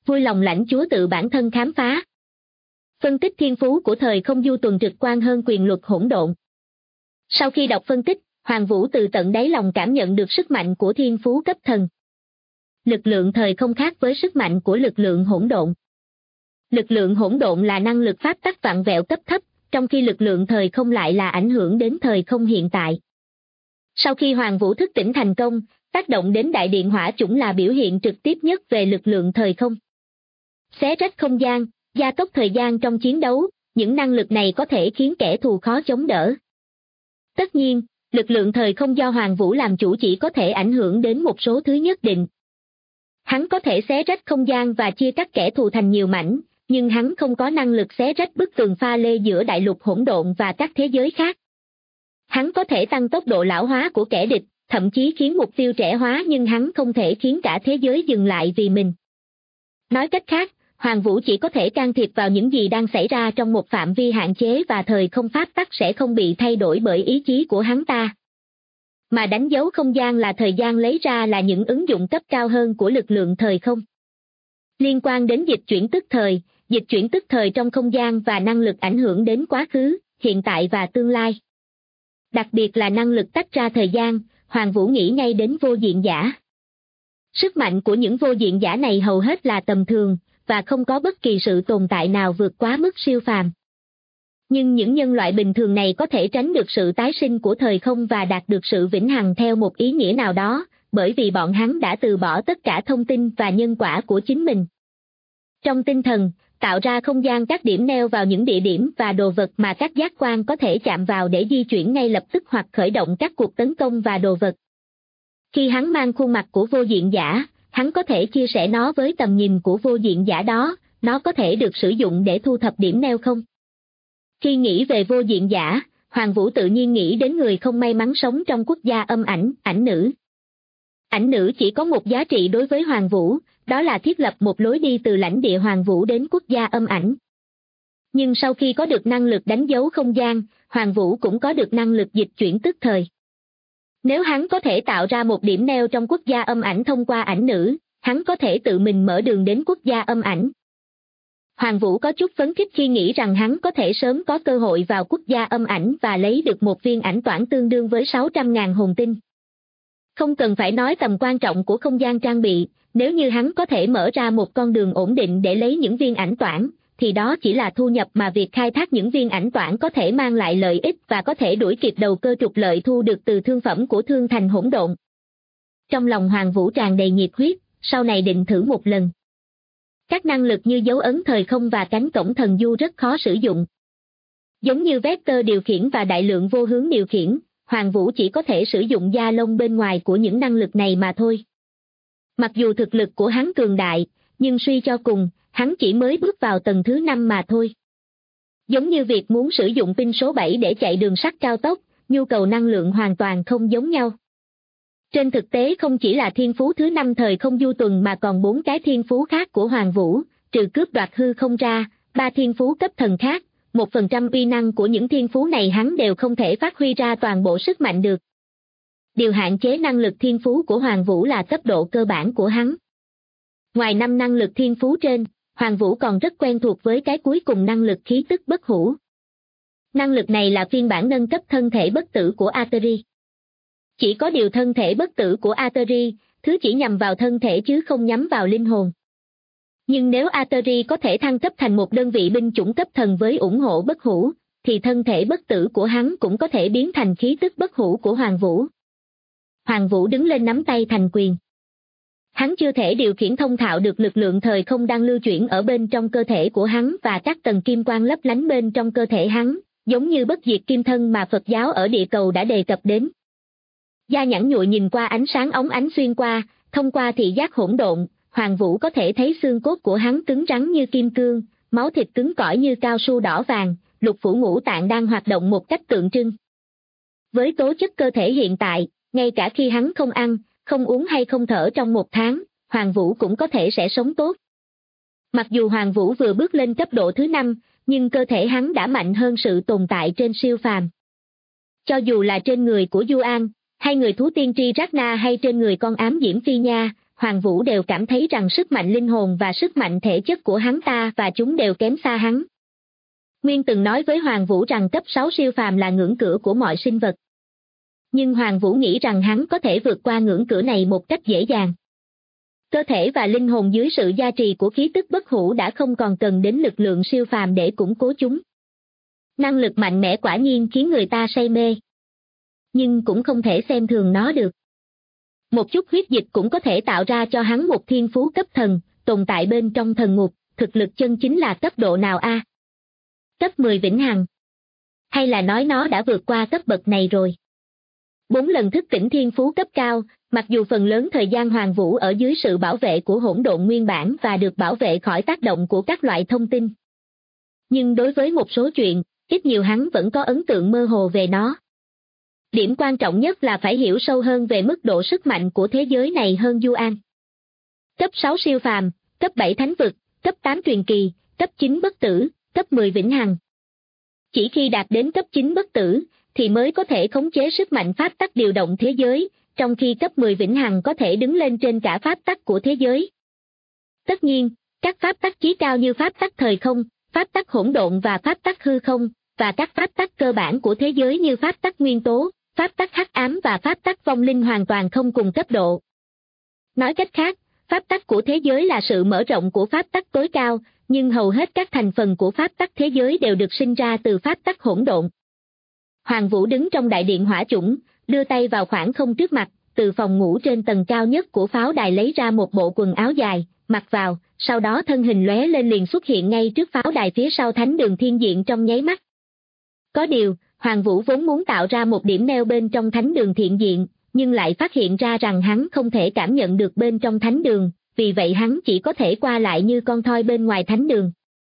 vui lòng lãnh chúa tự bản thân khám phá. Phân tích thiên phú của thời không du tuần trực quan hơn quyền luật hỗn độn. Sau khi đọc phân tích, Hoàng Vũ từ tận đáy lòng cảm nhận được sức mạnh của thiên phú cấp thần. Lực lượng thời không khác với sức mạnh của lực lượng hỗn độn. Lực lượng hỗn độn là năng lực pháp tắc vặn vẹo cấp thấp, trong khi lực lượng thời không lại là ảnh hưởng đến thời không hiện tại. Sau khi Hoàng Vũ thức tỉnh thành công, tác động đến đại điện hỏa chủng là biểu hiện trực tiếp nhất về lực lượng thời không. Xé rách không gian, gia tốc thời gian trong chiến đấu, những năng lực này có thể khiến kẻ thù khó chống đỡ. Tất nhiên, lực lượng thời không do Hoàng Vũ làm chủ chỉ có thể ảnh hưởng đến một số thứ nhất định. Hắn có thể xé rách không gian và chia cắt kẻ thù thành nhiều mảnh, nhưng hắn không có năng lực xé rách bức tường pha lê giữa đại lục hỗn độn và các thế giới khác. Hắn có thể tăng tốc độ lão hóa của kẻ địch, thậm chí khiến mục tiêu trẻ hóa, nhưng hắn không thể khiến cả thế giới dừng lại vì mình. Nói cách khác, Hoàng Vũ chỉ có thể can thiệp vào những gì đang xảy ra trong một phạm vi hạn chế và thời không pháp tắc sẽ không bị thay đổi bởi ý chí của hắn ta. Mà đánh dấu không gian là thời gian lấy ra là những ứng dụng cấp cao hơn của lực lượng thời không. Liên quan đến dịch chuyển tức thời trong không gian và năng lực ảnh hưởng đến quá khứ, hiện tại và tương lai. Đặc biệt là năng lực tách ra thời gian, Hoàng Vũ nghĩ ngay đến vô diện giả. Sức mạnh của những vô diện giả này hầu hết là tầm thường, và không có bất kỳ sự tồn tại nào vượt quá mức siêu phàm. Nhưng những nhân loại bình thường này có thể tránh được sự tái sinh của thời không và đạt được sự vĩnh hằng theo một ý nghĩa nào đó, bởi vì bọn hắn đã từ bỏ tất cả thông tin và nhân quả của chính mình. Trong tinh thần, tạo ra không gian các điểm neo vào những địa điểm và đồ vật mà các giác quan có thể chạm vào để di chuyển ngay lập tức hoặc khởi động các cuộc tấn công và đồ vật. Khi hắn mang khuôn mặt của vô diện giả, hắn có thể chia sẻ nó với tầm nhìn của vô diện giả đó, nó có thể được sử dụng để thu thập điểm neo không? Khi nghĩ về vô diện giả, Hoàng Vũ tự nhiên nghĩ đến người không may mắn sống trong quốc gia âm ảnh, ảnh nữ. Ảnh nữ chỉ có một giá trị đối với Hoàng Vũ, đó là thiết lập một lối đi từ lãnh địa Hoàng Vũ đến quốc gia âm ảnh. Nhưng sau khi có được năng lực đánh dấu không gian, Hoàng Vũ cũng có được năng lực dịch chuyển tức thời. Nếu hắn có thể tạo ra một điểm neo trong quốc gia âm ảnh thông qua ảnh nữ, hắn có thể tự mình mở đường đến quốc gia âm ảnh. Hoàng Vũ có chút phấn khích khi nghĩ rằng hắn có thể sớm có cơ hội vào quốc gia âm ảnh và lấy được một viên ảnh toản tương đương với 600.000 hồn tinh. Không cần phải nói tầm quan trọng của không gian trang bị, nếu như hắn có thể mở ra một con đường ổn định để lấy những viên ảnh toản, thì đó chỉ là thu nhập mà việc khai thác những viên ảnh toản có thể mang lại lợi ích và có thể đuổi kịp đầu cơ trục lợi thu được từ thương phẩm của thương thành hỗn độn. Trong lòng Hoàng Vũ tràn đầy nhiệt huyết, sau này định thử một lần. Các năng lực như dấu ấn thời không và cánh cổng thần du rất khó sử dụng. Giống như vector điều khiển và đại lượng vô hướng điều khiển, Hoàng Vũ chỉ có thể sử dụng da lông bên ngoài của những năng lực này mà thôi. Mặc dù thực lực của hắn cường đại, nhưng suy cho cùng, hắn chỉ mới bước vào tầng thứ 5 mà thôi. Giống như việc muốn sử dụng pin số 7 để chạy đường sắt cao tốc, nhu cầu năng lượng hoàn toàn không giống nhau. Trên thực tế không chỉ là thiên phú thứ 5 thời không du tuần mà còn 4 cái thiên phú khác của Hoàng Vũ, trừ cướp đoạt hư không ra, 3 thiên phú cấp thần khác, 1% uy năng của những thiên phú này hắn đều không thể phát huy ra toàn bộ sức mạnh được. Điều hạn chế năng lực thiên phú của Hoàng Vũ là cấp độ cơ bản của hắn. Ngoài 5 năng lực thiên phú trên, Hoàng Vũ còn rất quen thuộc với cái cuối cùng năng lực khí tức bất hủ. Năng lực này là phiên bản nâng cấp thân thể bất tử của Ateri. Chỉ có điều thân thể bất tử của Ateri, thứ chỉ nhằm vào thân thể chứ không nhắm vào linh hồn. Nhưng nếu Ateri có thể thăng cấp thành một đơn vị binh chủng cấp thần với ủng hộ bất hủ, thì thân thể bất tử của hắn cũng có thể biến thành khí tức bất hủ của Hoàng Vũ. Hoàng Vũ đứng lên nắm tay thành quyền. Hắn chưa thể điều khiển thông thạo được lực lượng thời không đang lưu chuyển ở bên trong cơ thể của hắn và các tầng kim quang lấp lánh bên trong cơ thể hắn, giống như bất diệt kim thân mà Phật giáo ở địa cầu đã đề cập đến. Da nhẵn nhụi nhìn qua ánh sáng óng ánh xuyên qua, thông qua thị giác hỗn độn, Hoàng Vũ có thể thấy xương cốt của hắn cứng rắn như kim cương, máu thịt cứng cỏi như cao su đỏ vàng, lục phủ ngũ tạng đang hoạt động một cách tượng trưng. Với tố chất cơ thể hiện tại, ngay cả khi hắn không ăn, không uống hay không thở trong 1 tháng, Hoàng Vũ cũng có thể sẽ sống tốt. Mặc dù Hoàng Vũ vừa bước lên cấp độ thứ 5, nhưng cơ thể hắn đã mạnh hơn sự tồn tại trên siêu phàm. Cho dù là trên người của Du An, hay người thú tiên tri Ragna hay trên người con ám diễm Phi Nha, Hoàng Vũ đều cảm thấy rằng sức mạnh linh hồn và sức mạnh thể chất của hắn ta và chúng đều kém xa hắn. Nguyên từng nói với Hoàng Vũ rằng cấp 6 siêu phàm là ngưỡng cửa của mọi sinh vật. Nhưng Hoàng Vũ nghĩ rằng hắn có thể vượt qua ngưỡng cửa này một cách dễ dàng. Cơ thể và linh hồn dưới sự gia trì của khí tức bất hủ đã không còn cần đến lực lượng siêu phàm để củng cố chúng. Năng lực mạnh mẽ quả nhiên khiến người ta say mê. Nhưng cũng không thể xem thường nó được. Một chút huyết dịch cũng có thể tạo ra cho hắn một thiên phú cấp thần, tồn tại bên trong thần ngục, thực lực chân chính là cấp độ nào a? Cấp 10 vĩnh hằng. Hay là nói nó đã vượt qua cấp bậc này rồi? 4 lần thức tỉnh thiên phú cấp cao, mặc dù phần lớn thời gian Hoàng Vũ ở dưới sự bảo vệ của hỗn độn nguyên bản và được bảo vệ khỏi tác động của các loại thông tin. Nhưng đối với một số chuyện, ít nhiều hắn vẫn có ấn tượng mơ hồ về nó. Điểm quan trọng nhất là phải hiểu sâu hơn về mức độ sức mạnh của thế giới này hơn Du An. Cấp 6 siêu phàm, cấp 7 thánh vực, cấp 8 truyền kỳ, cấp 9 bất tử, cấp 10 vĩnh hằng. Chỉ khi đạt đến cấp 9 bất tử, thì mới có thể khống chế sức mạnh pháp tắc điều động thế giới, trong khi cấp 10 vĩnh hằng có thể đứng lên trên cả pháp tắc của thế giới. Tất nhiên, các pháp tắc chí cao như pháp tắc thời không, pháp tắc hỗn độn và pháp tắc hư không, và các pháp tắc cơ bản của thế giới như pháp tắc nguyên tố, pháp tắc hắc ám và pháp tắc vong linh hoàn toàn không cùng cấp độ. Nói cách khác, pháp tắc của thế giới là sự mở rộng của pháp tắc tối cao, nhưng hầu hết các thành phần của pháp tắc thế giới đều được sinh ra từ pháp tắc hỗn độn. Hoàng Vũ đứng trong đại điện hỏa chủng, đưa tay vào khoảng không trước mặt, từ phòng ngủ trên tầng cao nhất của pháo đài lấy ra một bộ quần áo dài, mặc vào, sau đó thân hình lóe lên liền xuất hiện ngay trước pháo đài phía sau thánh đường thiên diện trong nháy mắt. Có điều, Hoàng Vũ vốn muốn tạo ra một điểm neo bên trong thánh đường thiện diện, nhưng lại phát hiện ra rằng hắn không thể cảm nhận được bên trong thánh đường, vì vậy hắn chỉ có thể qua lại như con thoi bên ngoài thánh đường.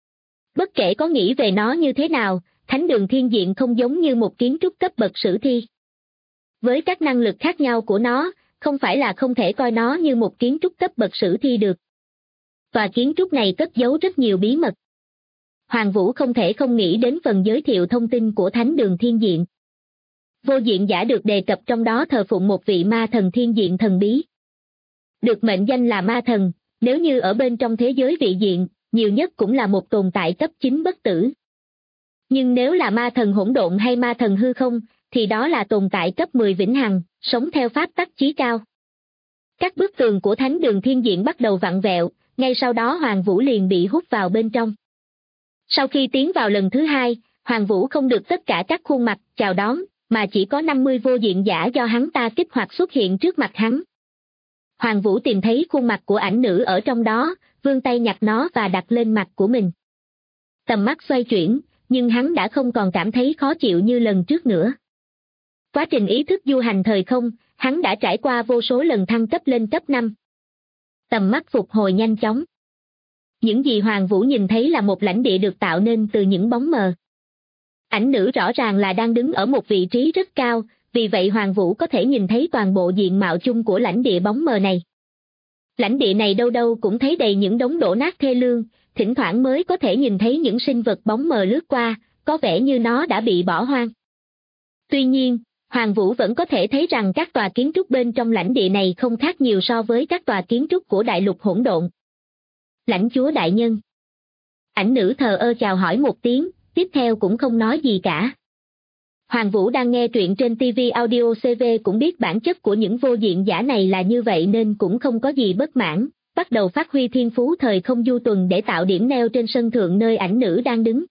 Bất kể có nghĩ về nó như thế nào, thánh đường thiên diện không giống như một kiến trúc cấp bậc sử thi. Với các năng lực khác nhau của nó, không phải là không thể coi nó như một kiến trúc cấp bậc sử thi được. Và kiến trúc này cất giấu rất nhiều bí mật. Hoàng Vũ không thể không nghĩ đến phần giới thiệu thông tin của thánh đường thiên diện. Vô diện giả được đề cập trong đó thờ phụng một vị ma thần thiên diện thần bí. Được mệnh danh là ma thần, nếu như ở bên trong thế giới vị diện, nhiều nhất cũng là một tồn tại cấp 9 bất tử. Nhưng nếu là ma thần hỗn độn hay ma thần hư không, thì đó là tồn tại cấp 10 vĩnh hằng, sống theo pháp tắc chí cao. Các bức tường của thánh đường thiên diện bắt đầu vặn vẹo, ngay sau đó Hoàng Vũ liền bị hút vào bên trong. Sau khi tiến vào lần thứ hai, Hoàng Vũ không được tất cả các khuôn mặt chào đón, mà chỉ có 50 vô diện giả do hắn ta kích hoạt xuất hiện trước mặt hắn. Hoàng Vũ tìm thấy khuôn mặt của ảnh nữ ở trong đó, vươn tay nhặt nó và đặt lên mặt của mình. Tầm mắt xoay chuyển, nhưng hắn đã không còn cảm thấy khó chịu như lần trước nữa. Quá trình ý thức du hành thời không, hắn đã trải qua vô số lần thăng cấp lên cấp 5. Tầm mắt phục hồi nhanh chóng. Những gì Hoàng Vũ nhìn thấy là một lãnh địa được tạo nên từ những bóng mờ. Ảnh nữ rõ ràng là đang đứng ở một vị trí rất cao, vì vậy Hoàng Vũ có thể nhìn thấy toàn bộ diện mạo chung của lãnh địa bóng mờ này. Lãnh địa này đâu đâu cũng thấy đầy những đống đổ nát thê lương, thỉnh thoảng mới có thể nhìn thấy những sinh vật bóng mờ lướt qua, có vẻ như nó đã bị bỏ hoang. Tuy nhiên, Hoàng Vũ vẫn có thể thấy rằng các tòa kiến trúc bên trong lãnh địa này không khác nhiều so với các tòa kiến trúc của đại lục hỗn độn. Lãnh chúa đại nhân. Ảnh nữ thờ ơ chào hỏi một tiếng, tiếp theo cũng không nói gì cả. Hoàng Vũ đang nghe truyện trên TV Audio CV cũng biết bản chất của những vô diện giả này là như vậy nên cũng không có gì bất mãn, bắt đầu phát huy thiên phú thời không du tuần để tạo điểm neo trên sân thượng nơi ảnh nữ đang đứng.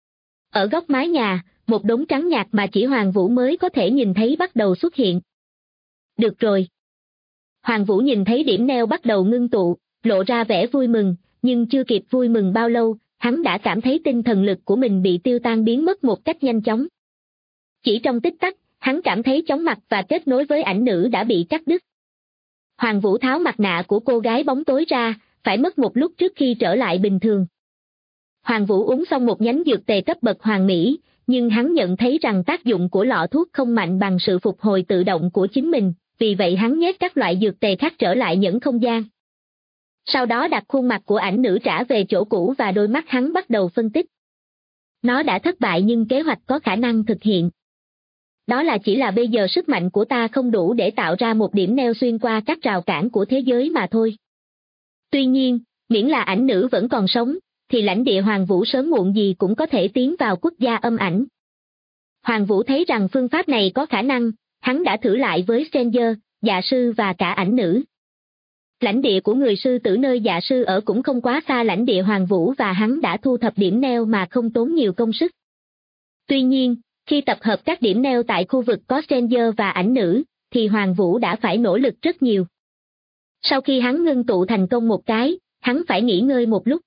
Ở góc mái nhà, một đống trắng nhạt mà chỉ Hoàng Vũ mới có thể nhìn thấy bắt đầu xuất hiện. Được rồi. Hoàng Vũ nhìn thấy điểm neo bắt đầu ngưng tụ, lộ ra vẻ vui mừng, nhưng chưa kịp vui mừng bao lâu, hắn đã cảm thấy tinh thần lực của mình bị tiêu tan biến mất một cách nhanh chóng. Chỉ trong tích tắc, hắn cảm thấy chóng mặt và kết nối với ảnh nữ đã bị cắt đứt. Hoàng Vũ tháo mặt nạ của cô gái bóng tối ra, phải mất một lúc trước khi trở lại bình thường. Hoàng Vũ uống xong một nhánh dược tề cấp bậc hoàn mỹ, nhưng hắn nhận thấy rằng tác dụng của lọ thuốc không mạnh bằng sự phục hồi tự động của chính mình, vì vậy hắn nhét các loại dược tề khác trở lại nhẫn không gian. Sau đó đặt khuôn mặt của ảnh nữ trả về chỗ cũ và đôi mắt hắn bắt đầu phân tích. Nó đã thất bại nhưng kế hoạch có khả năng thực hiện. Đó là chỉ là bây giờ sức mạnh của ta không đủ để tạo ra một điểm neo xuyên qua các rào cản của thế giới mà thôi. Tuy nhiên, miễn là ảnh nữ vẫn còn sống, thì lãnh địa Hoàng Vũ sớm muộn gì cũng có thể tiến vào quốc gia âm ảnh. Hoàng Vũ thấy rằng phương pháp này có khả năng, hắn đã thử lại với Stranger, dạ sư và cả ảnh nữ. Lãnh địa của người sư tử nơi dạ sư ở cũng không quá xa lãnh địa Hoàng Vũ và hắn đã thu thập điểm neo mà không tốn nhiều công sức. Tuy nhiên, khi tập hợp các điểm neo tại khu vực có Stranger và ảnh nữ, thì Hoàng Vũ đã phải nỗ lực rất nhiều. Sau khi hắn ngưng tụ thành công một cái, hắn phải nghỉ ngơi một lúc.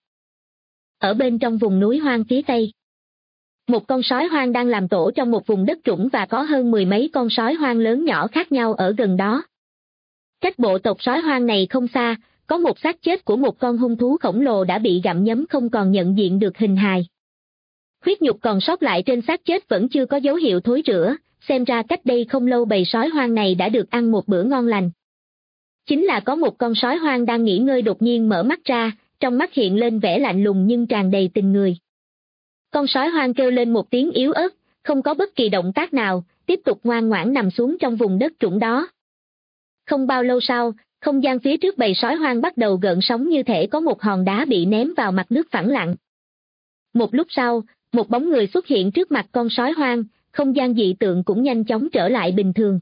Ở bên trong vùng núi hoang phía tây, một con sói hoang đang làm tổ trong một vùng đất trũng và có hơn 10 mấy con sói hoang lớn nhỏ khác nhau ở gần đó. Cách bộ tộc sói hoang này không xa, có một xác chết của một con hung thú khổng lồ đã bị gặm nhấm không còn nhận diện được hình hài. Huyết nhục còn sót lại trên xác chết vẫn chưa có dấu hiệu thối rữa, xem ra cách đây không lâu bầy sói hoang này đã được ăn một bữa ngon lành. Chính là có một con sói hoang đang nghỉ ngơi đột nhiên mở mắt ra, trong mắt hiện lên vẻ lạnh lùng nhưng tràn đầy tình người. Con sói hoang kêu lên một tiếng yếu ớt, không có bất kỳ động tác nào, tiếp tục ngoan ngoãn nằm xuống trong vùng đất trũng đó. Không bao lâu sau, không gian phía trước bầy sói hoang bắt đầu gợn sóng như thể có một hòn đá bị ném vào mặt nước phẳng lặng. Một lúc sau, một bóng người xuất hiện trước mặt con sói hoang, không gian dị tượng cũng nhanh chóng trở lại bình thường.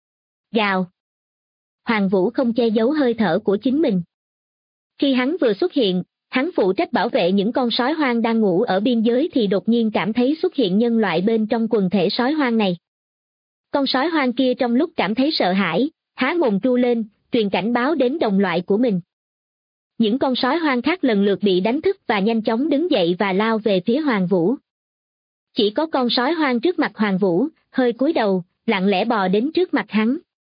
Gào! Hoàng Vũ không che giấu hơi thở của chính mình. Khi hắn vừa xuất hiện, hắn phụ trách bảo vệ những con sói hoang đang ngủ ở biên giới thì đột nhiên cảm thấy xuất hiện nhân loại bên trong quần thể sói hoang này. Con sói hoang kia trong lúc cảm thấy sợ hãi, há mồm tru lên, truyền cảnh báo đến đồng loại của mình. Những con sói hoang khác lần lượt bị đánh thức và nhanh chóng đứng dậy và lao về phía Hoàng Vũ. Chỉ có con sói hoang trước mặt Hoàng Vũ, hơi cúi đầu, lặng lẽ bò đến trước mặt hắn.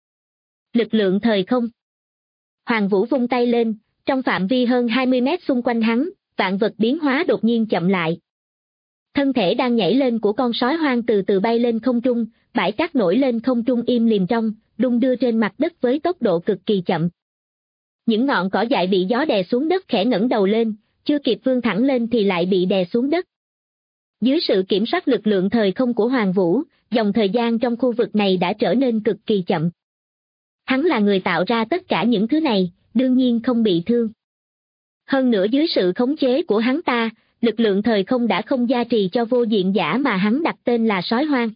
Lực lượng thời không. Hoàng Vũ vung tay lên, trong phạm vi hơn 20 mét xung quanh hắn, vạn vật biến hóa đột nhiên chậm lại. Thân thể đang nhảy lên của con sói hoang từ từ bay lên không trung, bãi cát nổi lên không trung im lìm trong, đung đưa trên mặt đất với tốc độ cực kỳ chậm. Những ngọn cỏ dại bị gió đè xuống đất khẽ ngẩng đầu lên, chưa kịp vươn thẳng lên thì lại bị đè xuống đất. Dưới sự kiểm soát lực lượng thời không của Hoàng Vũ, dòng thời gian trong khu vực này đã trở nên cực kỳ chậm. Hắn là người tạo ra tất cả những thứ này, đương nhiên không bị thương. Hơn nữa dưới sự khống chế của hắn ta, lực lượng thời không đã không gia trì cho vô diện giả mà hắn đặt tên là sói hoang.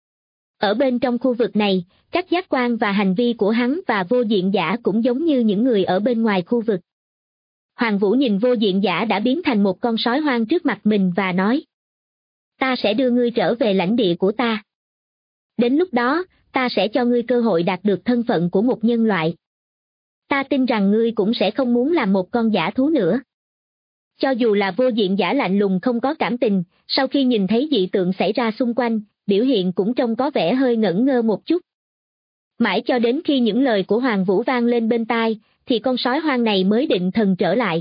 Ở bên trong khu vực này, các giác quan và hành vi của hắn và vô diện giả cũng giống như những người ở bên ngoài khu vực. Hoàng Vũ nhìn vô diện giả đã biến thành một con sói hoang trước mặt mình và nói: Ta sẽ đưa ngươi trở về lãnh địa của ta. Đến lúc đó, ta sẽ cho ngươi cơ hội đạt được thân phận của một nhân loại. Ta tin rằng ngươi cũng sẽ không muốn làm một con dã thú nữa. Cho dù là vô diện giả lạnh lùng không có cảm tình, sau khi nhìn thấy dị tượng xảy ra xung quanh, biểu hiện cũng trông có vẻ hơi ngẩn ngơ một chút. Mãi cho đến khi những lời của Hoàng Vũ vang lên bên tai, thì con sói hoang này mới định thần trở lại.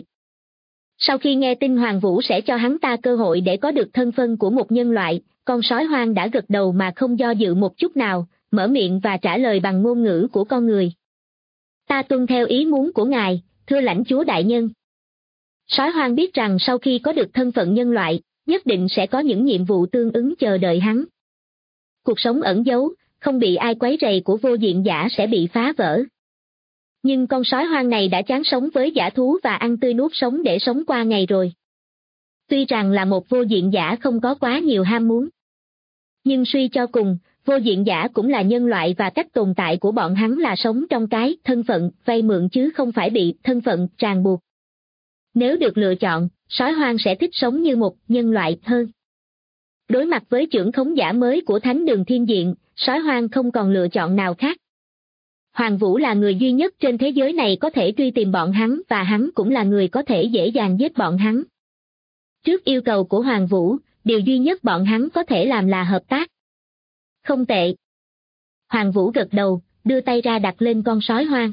Sau khi nghe tin Hoàng Vũ sẽ cho hắn ta cơ hội để có được thân phận của một nhân loại, con sói hoang đã gật đầu mà không do dự một chút nào, mở miệng và trả lời bằng ngôn ngữ của con người. Ta tuân theo ý muốn của ngài, thưa lãnh chúa đại nhân. Sói hoang biết rằng sau khi có được thân phận nhân loại, nhất định sẽ có những nhiệm vụ tương ứng chờ đợi hắn. Cuộc sống ẩn giấu, không bị ai quấy rầy của vô diện giả sẽ bị phá vỡ. Nhưng con sói hoang này đã chán sống với dã thú và ăn tươi nuốt sống để sống qua ngày rồi. Tuy rằng là một vô diện giả không có quá nhiều ham muốn. Nhưng suy cho cùng, vô diện giả cũng là nhân loại và cách tồn tại của bọn hắn là sống trong cái thân phận vay mượn chứ không phải bị thân phận ràng buộc. Nếu được lựa chọn, sói hoang sẽ thích sống như một nhân loại hơn. Đối mặt với trưởng khống giả mới của Thánh Đường Thiên Diện, sói hoang không còn lựa chọn nào khác. Hoàng Vũ là người duy nhất trên thế giới này có thể truy tìm bọn hắn và hắn cũng là người có thể dễ dàng giết bọn hắn. Trước yêu cầu của Hoàng Vũ, điều duy nhất bọn hắn có thể làm là hợp tác. Không tệ. Hoàng Vũ gật đầu, đưa tay ra đặt lên con sói hoang.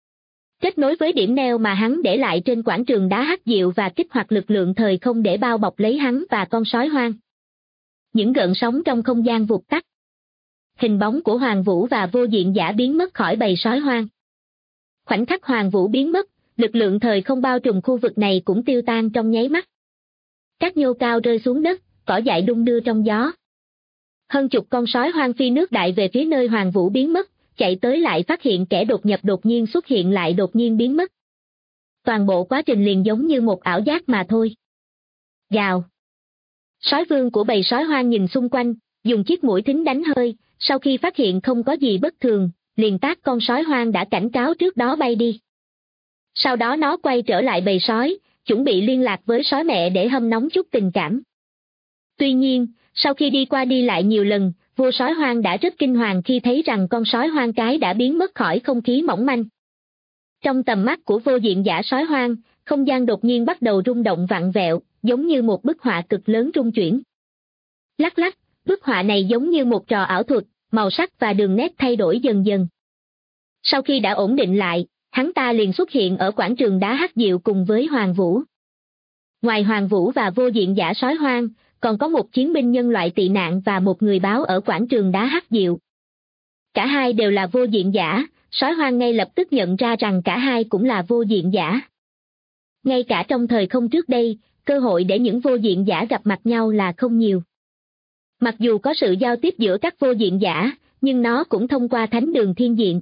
Kết nối với điểm neo mà hắn để lại trên quảng trường đá hắc diệu và kích hoạt lực lượng thời không để bao bọc lấy hắn và con sói hoang. Những gợn sóng trong không gian vụt tắt. Hình bóng của Hoàng Vũ và vô diện giả biến mất khỏi bầy sói hoang. Khoảnh khắc Hoàng Vũ biến mất, lực lượng thời không bao trùm khu vực này cũng tiêu tan trong nháy mắt. Các nhô cao rơi xuống đất, cỏ dại đung đưa trong gió. hơn chục con sói hoang phi nước đại về phía nơi Hoàng Vũ biến mất, chạy tới lại phát hiện kẻ đột nhập đột nhiên xuất hiện lại đột nhiên biến mất. Toàn bộ quá trình liền giống như một ảo giác mà thôi. Gào. Sói vương của bầy sói hoang nhìn xung quanh, dùng chiếc mũi thính đánh hơi, sau khi phát hiện không có gì bất thường, liền tát con sói hoang đã cảnh cáo trước đó bay đi. Sau đó nó quay trở lại bầy sói, chuẩn bị liên lạc với sói mẹ để hâm nóng chút tình cảm. Tuy nhiên, sau khi đi qua đi lại nhiều lần, vua sói hoang đã rất kinh hoàng khi thấy rằng con sói hoang cái đã biến mất khỏi không khí mỏng manh. Trong tầm mắt của vô diện giả sói hoang, không gian đột nhiên bắt đầu rung động vặn vẹo, giống như một bức họa cực lớn rung chuyển. Lắc lắc, bức họa này giống như một trò ảo thuật, màu sắc và đường nét thay đổi dần dần. Sau khi đã ổn định lại, hắn ta liền xuất hiện ở quảng trường đá hắc diệu cùng với Hoàng Vũ. Ngoài Hoàng Vũ và vô diện giả sói hoang, còn có một chiến binh nhân loại tị nạn và một người báo ở quảng trường đá hắc diệu. Cả hai đều là vô diện giả, sói hoang ngay lập tức nhận ra rằng cả hai cũng là vô diện giả. Ngay cả trong thời không trước đây, cơ hội để những vô diện giả gặp mặt nhau là không nhiều. Mặc dù có sự giao tiếp giữa các vô diện giả, nhưng nó cũng thông qua thánh đường thiên diện.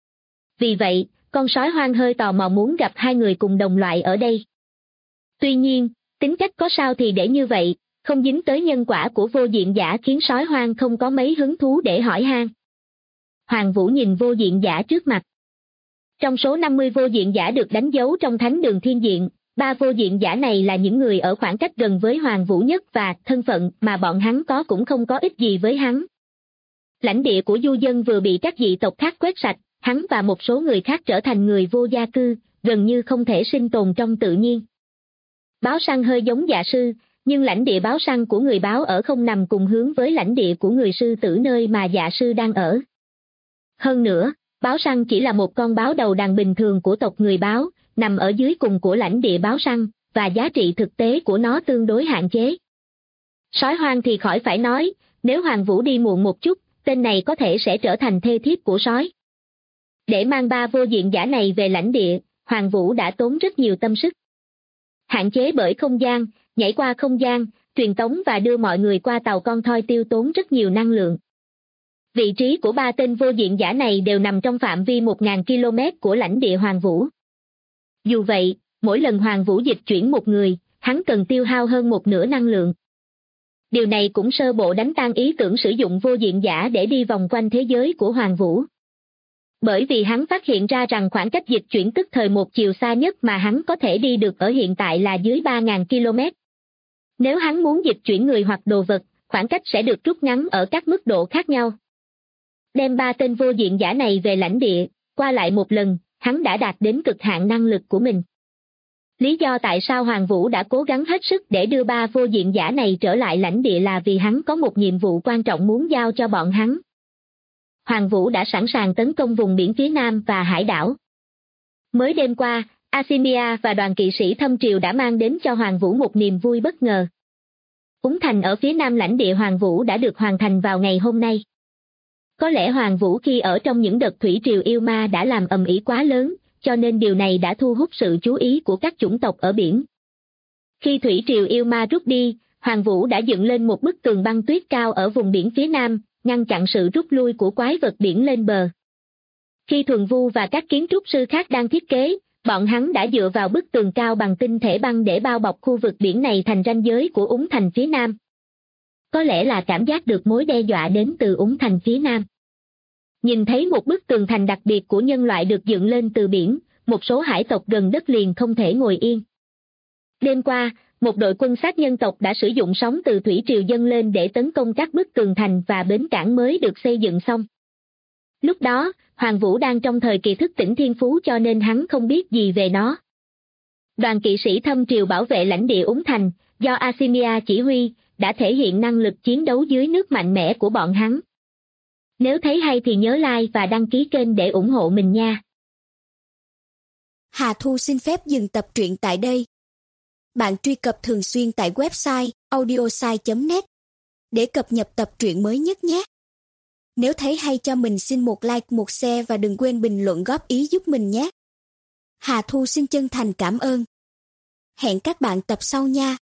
Vì vậy, con sói hoang hơi tò mò muốn gặp hai người cùng đồng loại ở đây. Tuy nhiên, tính cách có sao thì để như vậy, không dính tới nhân quả của vô diện giả khiến sói hoang không có mấy hứng thú để hỏi han. Hoàng Vũ nhìn vô diện giả trước mặt. Trong số 50 vô diện giả được đánh dấu trong thánh đường thiên diện, 3 vô diện giả này là những người ở khoảng cách gần với Hoàng Vũ nhất và thân phận mà bọn hắn có cũng không có ích gì với hắn. Lãnh địa của du dân vừa bị các dị tộc khác quét sạch, hắn và một số người khác trở thành người vô gia cư, gần như không thể sinh tồn trong tự nhiên. Báo săn hơi giống dạ sư, nhưng lãnh địa báo săn của người báo ở không nằm cùng hướng với lãnh địa của người sư tử nơi mà dạ sư đang ở. Hơn nữa, báo săn chỉ là một con báo đầu đàn bình thường của tộc người báo, nằm ở dưới cùng của lãnh địa báo săn, và giá trị thực tế của nó tương đối hạn chế. Sói hoang thì khỏi phải nói, nếu Hoàng Vũ đi muộn một chút, tên này có thể sẽ trở thành thê thiếp của sói. Để mang 3 vô diện giả này về lãnh địa, Hoàng Vũ đã tốn rất nhiều tâm sức. Hạn chế bởi không gian, nhảy qua không gian, truyền tống và đưa mọi người qua tàu con thoi tiêu tốn rất nhiều năng lượng. Vị trí của 3 tên vô diện giả này đều nằm trong phạm vi 1.000 km của lãnh địa Hoàng Vũ. Dù vậy, mỗi lần Hoàng Vũ dịch chuyển một người, hắn cần tiêu hao hơn một nửa năng lượng. Điều này cũng sơ bộ đánh tan ý tưởng sử dụng vô diện giả để đi vòng quanh thế giới của Hoàng Vũ. Bởi vì hắn phát hiện ra rằng khoảng cách dịch chuyển tức thời một chiều xa nhất mà hắn có thể đi được ở hiện tại là dưới 3.000 km. Nếu hắn muốn dịch chuyển người hoặc đồ vật, khoảng cách sẽ được rút ngắn ở các mức độ khác nhau. Đem 3 tên vô diện giả này về lãnh địa, qua lại một lần, hắn đã đạt đến cực hạn năng lực của mình. Lý do tại sao Hoàng Vũ đã cố gắng hết sức để đưa 3 vô diện giả này trở lại lãnh địa là vì hắn có một nhiệm vụ quan trọng muốn giao cho bọn hắn. Hoàng Vũ đã sẵn sàng tấn công vùng biển phía Nam và hải đảo. Mới đêm qua, Asimia và đoàn kỵ sĩ Thâm Triều đã mang đến cho Hoàng Vũ một niềm vui bất ngờ. Úng Thành ở phía Nam lãnh địa Hoàng Vũ đã được hoàn thành vào ngày hôm nay. Có lẽ Hoàng Vũ khi ở trong những đợt thủy triều yêu ma đã làm ầm ĩ quá lớn, cho nên điều này đã thu hút sự chú ý của các chủng tộc ở biển. Khi thủy triều yêu ma rút đi, Hoàng Vũ đã dựng lên một bức tường băng tuyết cao ở vùng biển phía Nam, ngăn chặn sự rút lui của quái vật biển lên bờ. Khi Thuần Vu và các kiến trúc sư khác đang thiết kế, bọn hắn đã dựa vào bức tường cao bằng tinh thể băng để bao bọc khu vực biển này thành ranh giới của Úng Thành phía Nam. Có lẽ là cảm giác được mối đe dọa đến từ Úng Thành phía Nam. Nhìn thấy một bức tường thành đặc biệt của nhân loại được dựng lên từ biển, một số hải tộc gần đất liền không thể ngồi yên. Đêm qua, một đội quân sát nhân tộc đã sử dụng sóng từ thủy triều dâng lên để tấn công các bức tường thành và bến cảng mới được xây dựng xong. Lúc đó, Hoàng Vũ đang trong thời kỳ thức tỉnh thiên phú cho nên hắn không biết gì về nó. Đoàn kỵ sĩ Thâm Triều bảo vệ lãnh địa Úng Thành, do Asimia chỉ huy, đã thể hiện năng lực chiến đấu dưới nước mạnh mẽ của bọn hắn. Nếu thấy hay thì nhớ like và đăng ký kênh để ủng hộ mình nha. Hà Thu xin phép dừng tập truyện tại đây. Bạn truy cập thường xuyên tại website audiosai.net để cập nhật tập truyện mới nhất nhé. Nếu thấy hay cho mình xin một like, một share và đừng quên bình luận góp ý giúp mình nhé. Hà Thu xin chân thành cảm ơn. Hẹn các bạn tập sau nha.